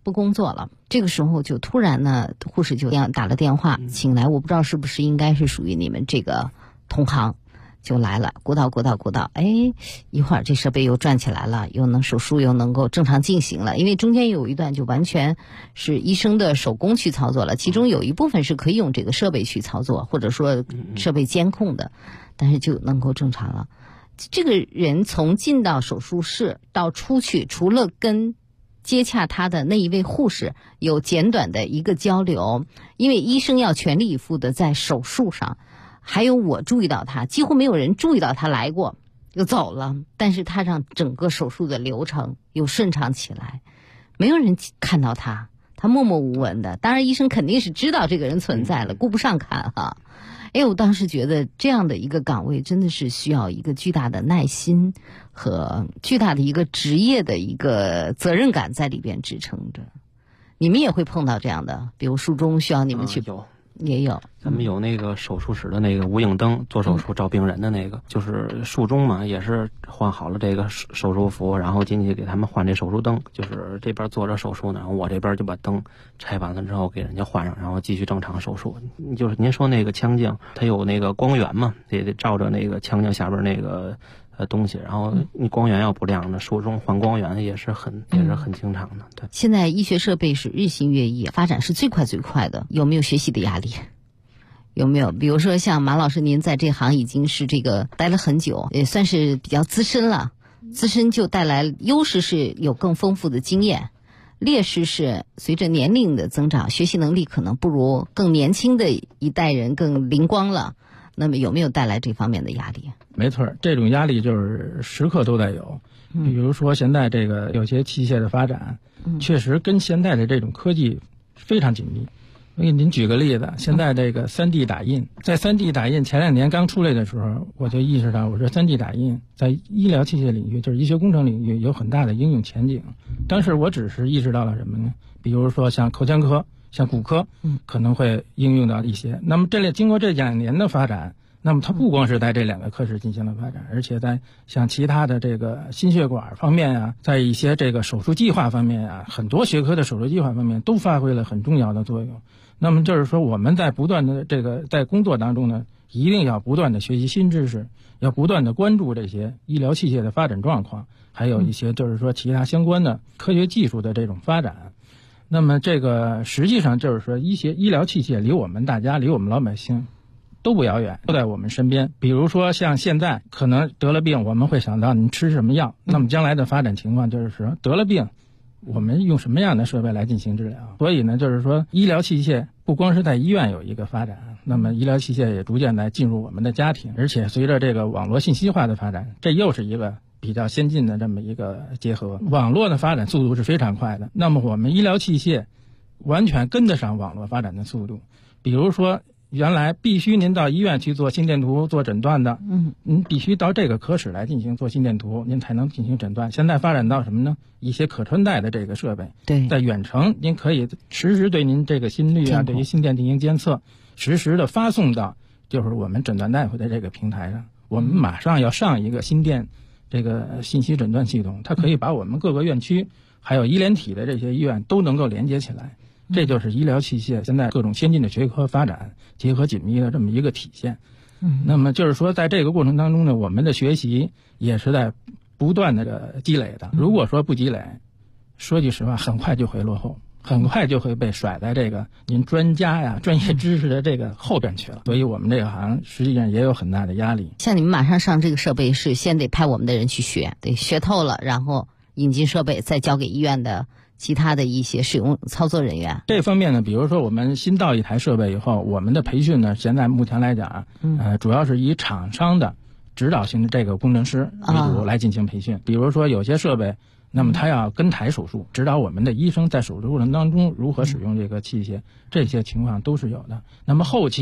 不工作了。这个时候就突然呢，护士就打了电话请来，我不知道是不是应该是属于你们这个同行，就来了，鼓捣，一会儿这设备又转起来了，又能手术又能够正常进行了。因为中间有一段就完全是医生的手工去操作了，其中有一部分是可以用这个设备去操作，或者说设备监控的，但是就能够正常了。这个人从进到手术室到出去，除了跟接洽他的那一位护士有简短的一个交流，因为医生要全力以赴的在手术上，还有我注意到他，几乎没有人注意到他来过又走了，但是他让整个手术的流程又顺畅起来，没有人看到他默默无闻的。当然医生肯定是知道这个人存在了，顾不上看哈。我当时觉得这样的一个岗位真的是需要一个巨大的耐心和巨大的一个职业的一个责任感在里边支撑着。你们也会碰到这样的，比如术中需要你们去也有， 咱们有那个手术室的那个无影灯做手术照病人的那个，就是术中嘛，也是换好了这个手术服，然后进去给他们换这手术灯，就是这边做着手术呢，然后我这边就把灯拆完了之后给人家换上，然后继续正常手术。就是您说那个腔镜，它有那个光源嘛，得照着那个腔镜下边那个东西，然后你光源要不亮的，术中换光源也是很经常的。对， 现在医学设备是日新月异，发展是最快的，有没有学习的压力？有没有？比如说像马老师，您在这行已经是这个待了很久，也算是比较资深了。资深就带来优势是有更丰富的经验，劣势是随着年龄的增长，学习能力可能不如更年轻的一代人更灵光了。那么有没有带来这方面的压力？ 没错，这种压力就是时刻都在有。比如说现在这个有些器械的发展，确实跟现在的这种科技非常紧密。我给您举个例子，现在这个 3D 打印，在 3D 打印前2年刚出来的时候，我就意识到，我说 3D 打印在医疗器械领域，就是医学工程领域有很大的应用前景。当时我只是意识到了什么呢？比如说像口腔科、像骨科，可能会应用到一些。那么经过这2年的发展，那么它不光是在这2个科室进行了发展，而且在像其他的这个心血管方面啊，在一些这个手术计划方面啊，很多学科的手术计划方面都发挥了很重要的作用。那么就是说，我们在不断的在工作当中呢，一定要不断的学习新知识，要不断的关注这些医疗器械的发展状况，还有一些就是说其他相关的科学技术的这种发展。那么这个实际上就是说，医疗器械离我们大家，离我们老百姓都不遥远，都在我们身边。比如说像现在可能得了病，我们会想到你吃什么药，那么将来的发展情况就是说，得了病我们用什么样的设备来进行治疗。所以呢，就是说医疗器械不光是在医院有一个发展，那么医疗器械也逐渐在进入我们的家庭，而且随着这个网络信息化的发展，这又是一个比较先进的这么一个结合。网络的发展速度是非常快的，那么我们医疗器械完全跟得上网络发展的速度。比如说原来必须您到医院去做心电图做诊断的，您必须到这个科室来进行做心电图，您才能进行诊断。现在发展到什么呢？一些可穿戴的这个设备， 对， 在远程您可以实时对您这个心率啊，对于心电进行监测，实时的发送到就是我们诊断大夫的这个平台上。我们马上要上一个心电这个信息诊断系统，它可以把我们各个院区还有医联体的这些医院都能够连接起来。这就是医疗器械现在各种先进的学科发展结合紧密的这么一个体现。那么就是说，在这个过程当中呢，我们的学习也是在不断的积累的。如果说不积累，说句实话，很快就会落后，很快就会被甩在这个您专家呀、专业知识的这个后边去了。所以我们这个行实际上也有很大的压力。 像你们马上上这个设备是先得派我们的人去学，得学透了，然后引进设备，再交给医院的其他的一些使用操作人员。 这方面呢，比如说我们新到一台设备以后，我们的培训呢，现在目前来讲，主要是以厂商的指导性的这个工程师为主来进行培训。比如说有些设备，那么他要跟台手术，指导我们的医生在手术过程当中如何使用这个器械，这些情况都是有的。那么后期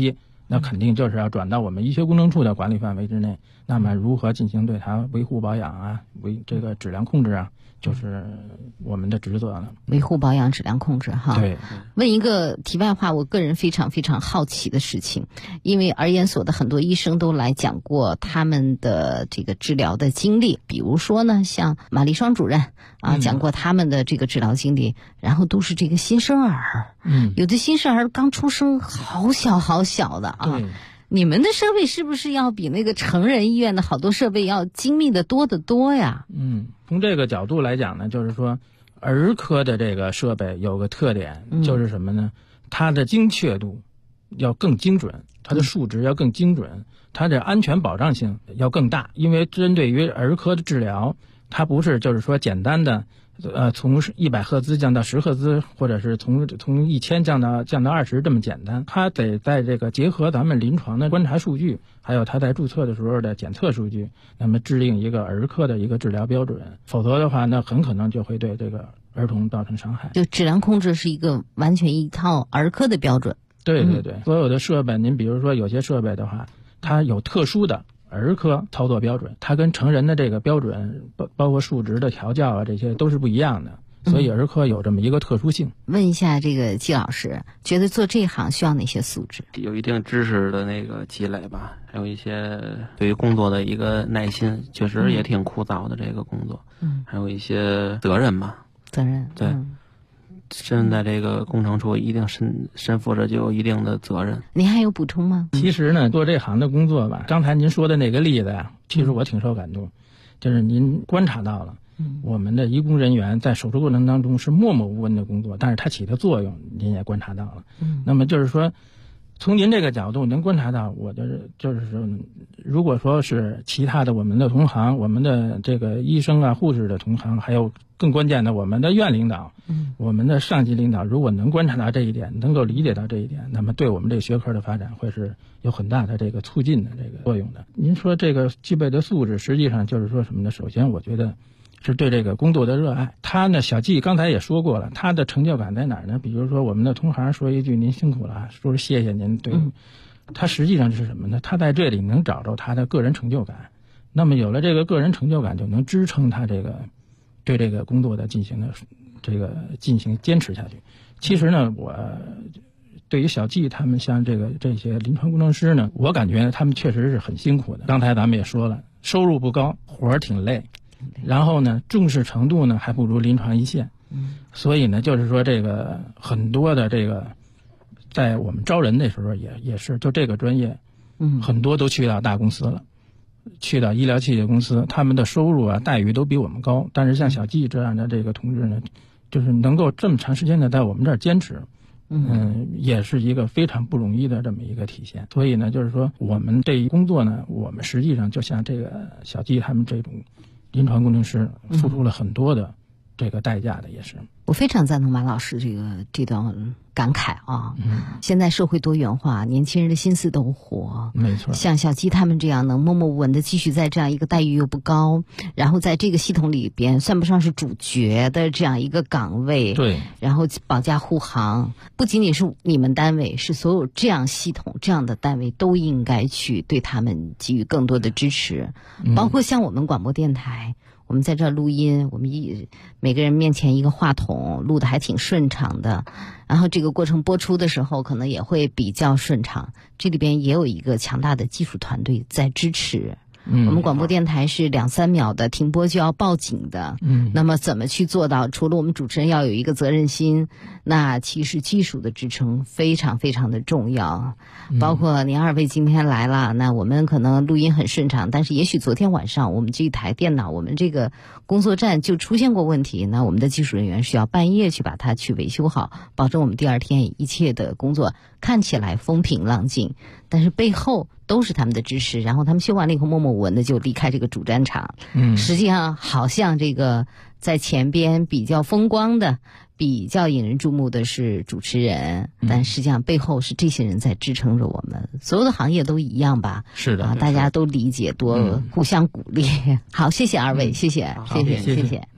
那肯定就是要转到我们医学工程处的管理范围之内。那么如何进行对它维护保养啊，这个质量控制啊，就是我们的职责了。 维护保养质量控制哈。 对。 问一个题外话，我个人非常非常好奇的事情，因为儿研所的很多医生都来讲过他们的这个治疗的经历，比如说呢，像马丽双主任啊，讲过他们的这个治疗经历，然后都是这个新生儿，有的新生儿刚出生好小好小的啊。你们的设备是不是要比那个成人医院的好多设备要精密的多得多呀？ 从这个角度来讲呢，就是说儿科的这个设备有个特点，就是什么呢？它的精确度要更精准，它的数值要更精准，它的安全保障性要更大。因为针对于儿科的治疗，它不是就是说简单的从100赫兹降到10赫兹，或者是从1000降到20这么简单。它得在这个结合咱们临床的观察数据，还有它在注册的时候的检测数据，那么制定一个儿科的一个治疗标准。否则的话，那很可能就会对这个儿童造成伤害。 就质量控制是一个完全一套儿科的标准。 对对对，所有的设备，您比如说有些设备的话，它有特殊的儿科操作标准，它跟成人的这个标准包括数值的调教啊，这些都是不一样的，所以儿科有这么一个特殊性。 问一下这个季老师，觉得做这一行需要哪些素质？ 有一定知识的那个积累吧，还有一些对于工作的一个耐心，确实也挺枯燥的这个工作。还有一些责任吧。 责任。 对。身在这个工程处，一定身负着就有一定的责任。 您还有补充吗？ 其实呢，做这行的工作吧，刚才您说的那个例子呀，其实我挺受感动，就是您观察到了，我们的医工人员在手术过程当中是默默无闻的工作，但是它起的作用您也观察到了。那么就是说，从您这个角度能观察到，我就是说，如果说是其他的我们的同行，我们的这个医生啊、护士的同行，还有更关键的我们的院领导，我们的上级领导，如果能观察到这一点，能够理解到这一点，那么对我们这个学科的发展会是有很大的这个促进的这个作用的。您说这个具备的素质，实际上就是说什么呢？首先，我觉得是对这个工作的热爱。他呢，小季刚才也说过了，他的成就感在哪儿呢？比如说我们的同行说一句“您辛苦了”，说谢谢您，对，他实际上是什么呢？他在这里能找着他的个人成就感。那么有了这个个人成就感，就能支撑他这个对这个工作的进行坚持下去。其实呢，我对于小季他们像这些临床工程师呢，我感觉他们确实是很辛苦的。刚才咱们也说了，收入不高，活儿挺累，然后呢，重视程度呢还不如临床一线。所以呢，就是说这个很多的这个，在我们招人的时候也是，就这个专业，很多都去到大公司了。去到医疗器械公司，他们的收入啊待遇都比我们高，但是像小季这样的这个同志呢，就是能够这么长时间的在我们这儿坚持，也是一个非常不容易的这么一个体现。所以呢，就是说我们这一工作呢，我们实际上就像这个小季他们这种临床工程师付出了很多的这个代价的，也是。 我非常赞同马老师这段感慨啊！现在社会多元化，年轻人的心思都活， 没错。 像小季他们这样能默默无闻的继续在这样一个待遇又不高，然后在这个系统里边算不上是主角的这样一个岗位， 对， 然后保驾护航，不仅仅是你们单位，是所有这样系统这样的单位都应该去对他们给予更多的支持，包括像我们广播电台。我们在这儿录音，我们每个人面前一个话筒，录的还挺顺畅的，然后这个过程播出的时候可能也会比较顺畅，这里边也有一个强大的技术团队在支持。我们广播电台是2-3秒的停播就要报警的，那么怎么去做到？除了我们主持人要有一个责任心，那其实技术的支撑非常非常的重要。包括您二位今天来了，那我们可能录音很顺畅，但是也许昨天晚上我们这一台电脑，我们这个工作站就出现过问题，那我们的技术人员需要半夜去把它去维修好，保证我们第二天一切的工作看起来风平浪静，但是背后都是他们的支持，然后他们修完了以后默默无闻的就离开这个主战场。实际上好像这个在前边比较风光的、比较引人注目的是主持人，但实际上背后是这些人在支撑着我们。所有的行业都一样吧？ 是的， 大家都理解，多互相鼓励。好，谢谢二位，谢谢。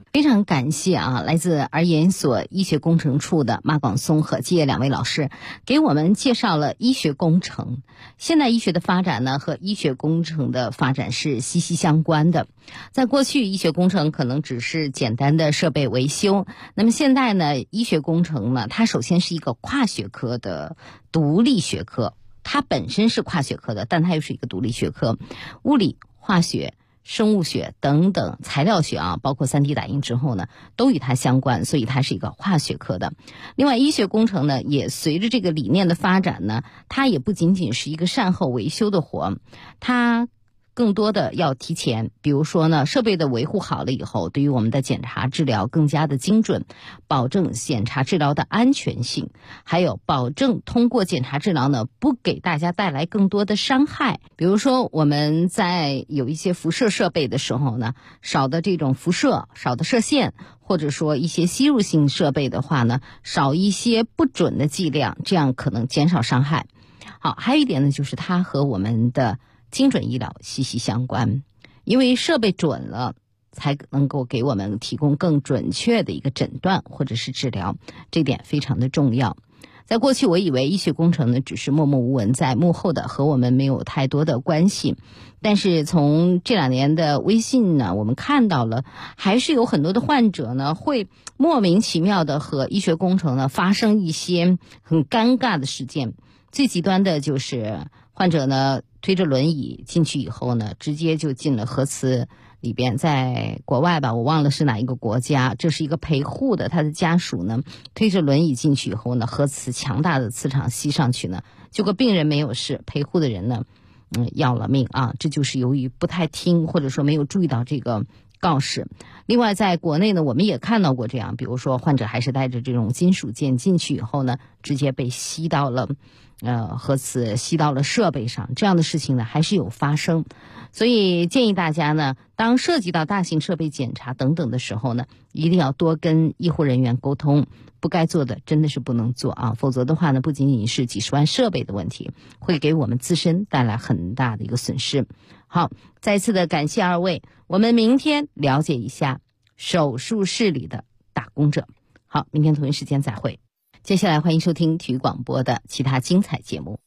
非常感谢来自儿研所医学工程处的马广松和季业2位老师，给我们介绍了医学工程。现代医学的发展呢，和医学工程的发展是息息相关的。在过去，医学工程可能只是简单的设备维修，那么现在呢，医学工程呢，它首先是一个跨学科的独立学科，它本身是跨学科的，但它又是一个独立学科，物理、化学、生物学等等材料学包括 3D 打印之后呢，都与它相关，所以它是一个跨学科的。另外，医学工程呢，也随着这个理念的发展呢，它也不仅仅是一个善后维修的活，它更多的要提前，比如说呢，设备的维护好了以后，对于我们的检查治疗更加的精准，保证检查治疗的安全性，还有保证通过检查治疗呢，不给大家带来更多的伤害。比如说我们在有一些辐射设备的时候呢，少的这种辐射，少的射线，或者说一些吸入性设备的话呢，少一些不准的剂量，这样可能减少伤害。好，还有一点呢，就是它和我们的精准医疗息息相关，因为设备准了，才能够给我们提供更准确的一个诊断或者是治疗，这点非常的重要。在过去，我以为医学工程呢只是默默无闻在幕后的，和我们没有太多的关系。但是从这2年的微信呢，我们看到了，还是有很多的患者呢，会莫名其妙的和医学工程呢发生一些很尴尬的事件。最极端的就是患者呢推着轮椅进去以后呢，直接就进了核磁里边，在国外吧，我忘了是哪一个国家，这是一个陪护的，他的家属呢推着轮椅进去以后呢，核磁强大的磁场吸上去呢，结果病人没有事，陪护的人呢要了命这就是由于不太听，或者说没有注意到这个告示。另外在国内呢，我们也看到过这样，比如说患者还是带着这种金属件进去以后呢，直接被吸到了核磁，吸到了设备上，这样的事情呢还是有发生。所以建议大家呢，当涉及到大型设备检查等等的时候呢，一定要多跟医护人员沟通，不该做的真的是不能做否则的话呢，不仅仅是几十万设备的问题，会给我们自身带来很大的一个损失。好，再次的感谢2位，我们明天了解一下手术室里的打工者。好，明天同一时间再会。接下来欢迎收听体育广播的其他精彩节目。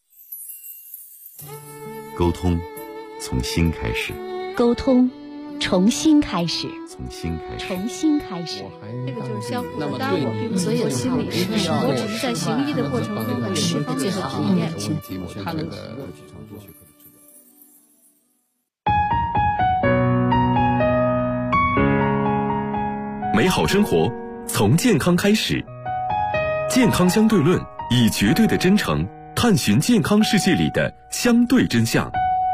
沟通从心开始， 沟通重新开始， 从心开始， 重新开始。 这个就是相互的搭伙，所有心理师，我只是在行医的过程中很适合最好的体验。 他那个美好生活从健康开始，健康相对论，以绝对的真诚探寻健康世界里的相对真相。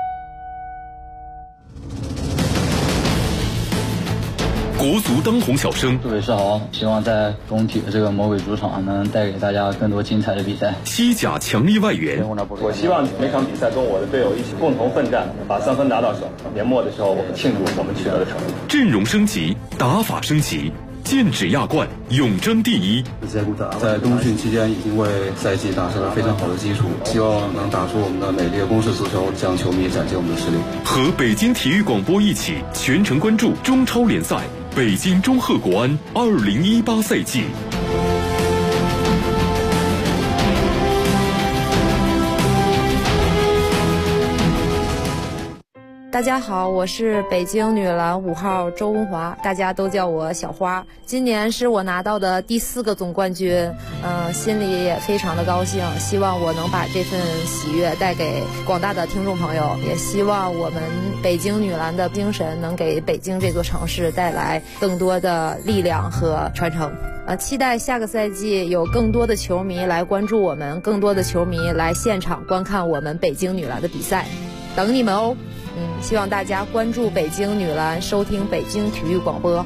国足当红小生， 各位是好，希望在工体的这个魔鬼主场能带给大家更多精彩的比赛。 西甲强力外援， 我希望每场比赛跟我的队友一起共同奋战，把3分拿到手。年末的时候，我们庆祝我们取得的成绩。 阵容升级，打法升级，剑指亚冠，永争第一。 在冬训期间已经为赛季打下了非常好的基础，希望能打出我们的美丽的攻势足球，向球迷展现我们的实力。 和北京体育广播一起全程关注中超联赛北京中赫国安2018赛季。 大家好，我是北京女篮5号周文华，大家都叫我小花。今年是我拿到的第4个总冠军，心里也非常的高兴，希望我能把这份喜悦带给广大的听众朋友，也希望我们北京女篮的精神能给北京这座城市带来更多的力量和传承。期待下个赛季有更多的球迷来关注我们，更多的球迷来现场观看我们北京女篮的比赛，等你们哦。希望大家关注北京女篮，收听北京体育广播。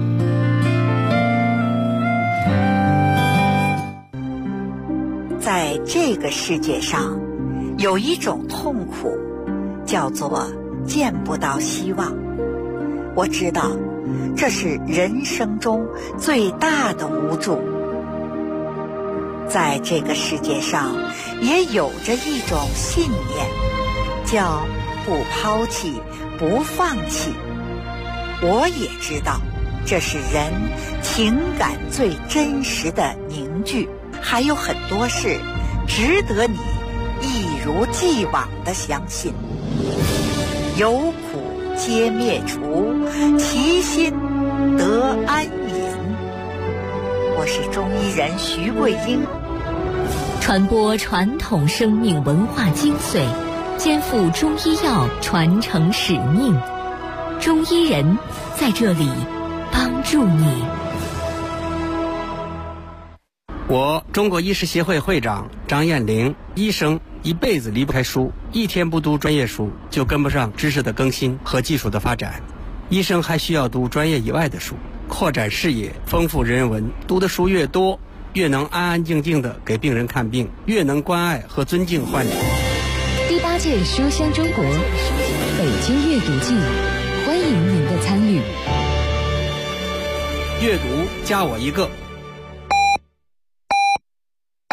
在这个世界上，有一种痛苦，叫做见不到希望。我知道，这是人生中最大的无助。在这个世界上，也有着一种信念，叫不抛弃，不放弃。我也知道， 这是人情感最真实的凝聚。还有很多事值得你一如既往的相信。有苦皆灭除，其心得安隐。我是中医人徐桂英， 传播传统生命文化精髓，肩负中医药传承使命。中医人在这里帮助你。 我中国医师协会会长张艳玲，医生一辈子离不开书，一天不读专业书就跟不上知识的更新和技术的发展。医生还需要读专业以外的书，扩展视野，丰富人文。读的书越多，越能安安静静地给病人看病，越能关爱和尊敬患者。 第8届书香中国北京阅读季，欢迎您的参与。 阅读加我一个。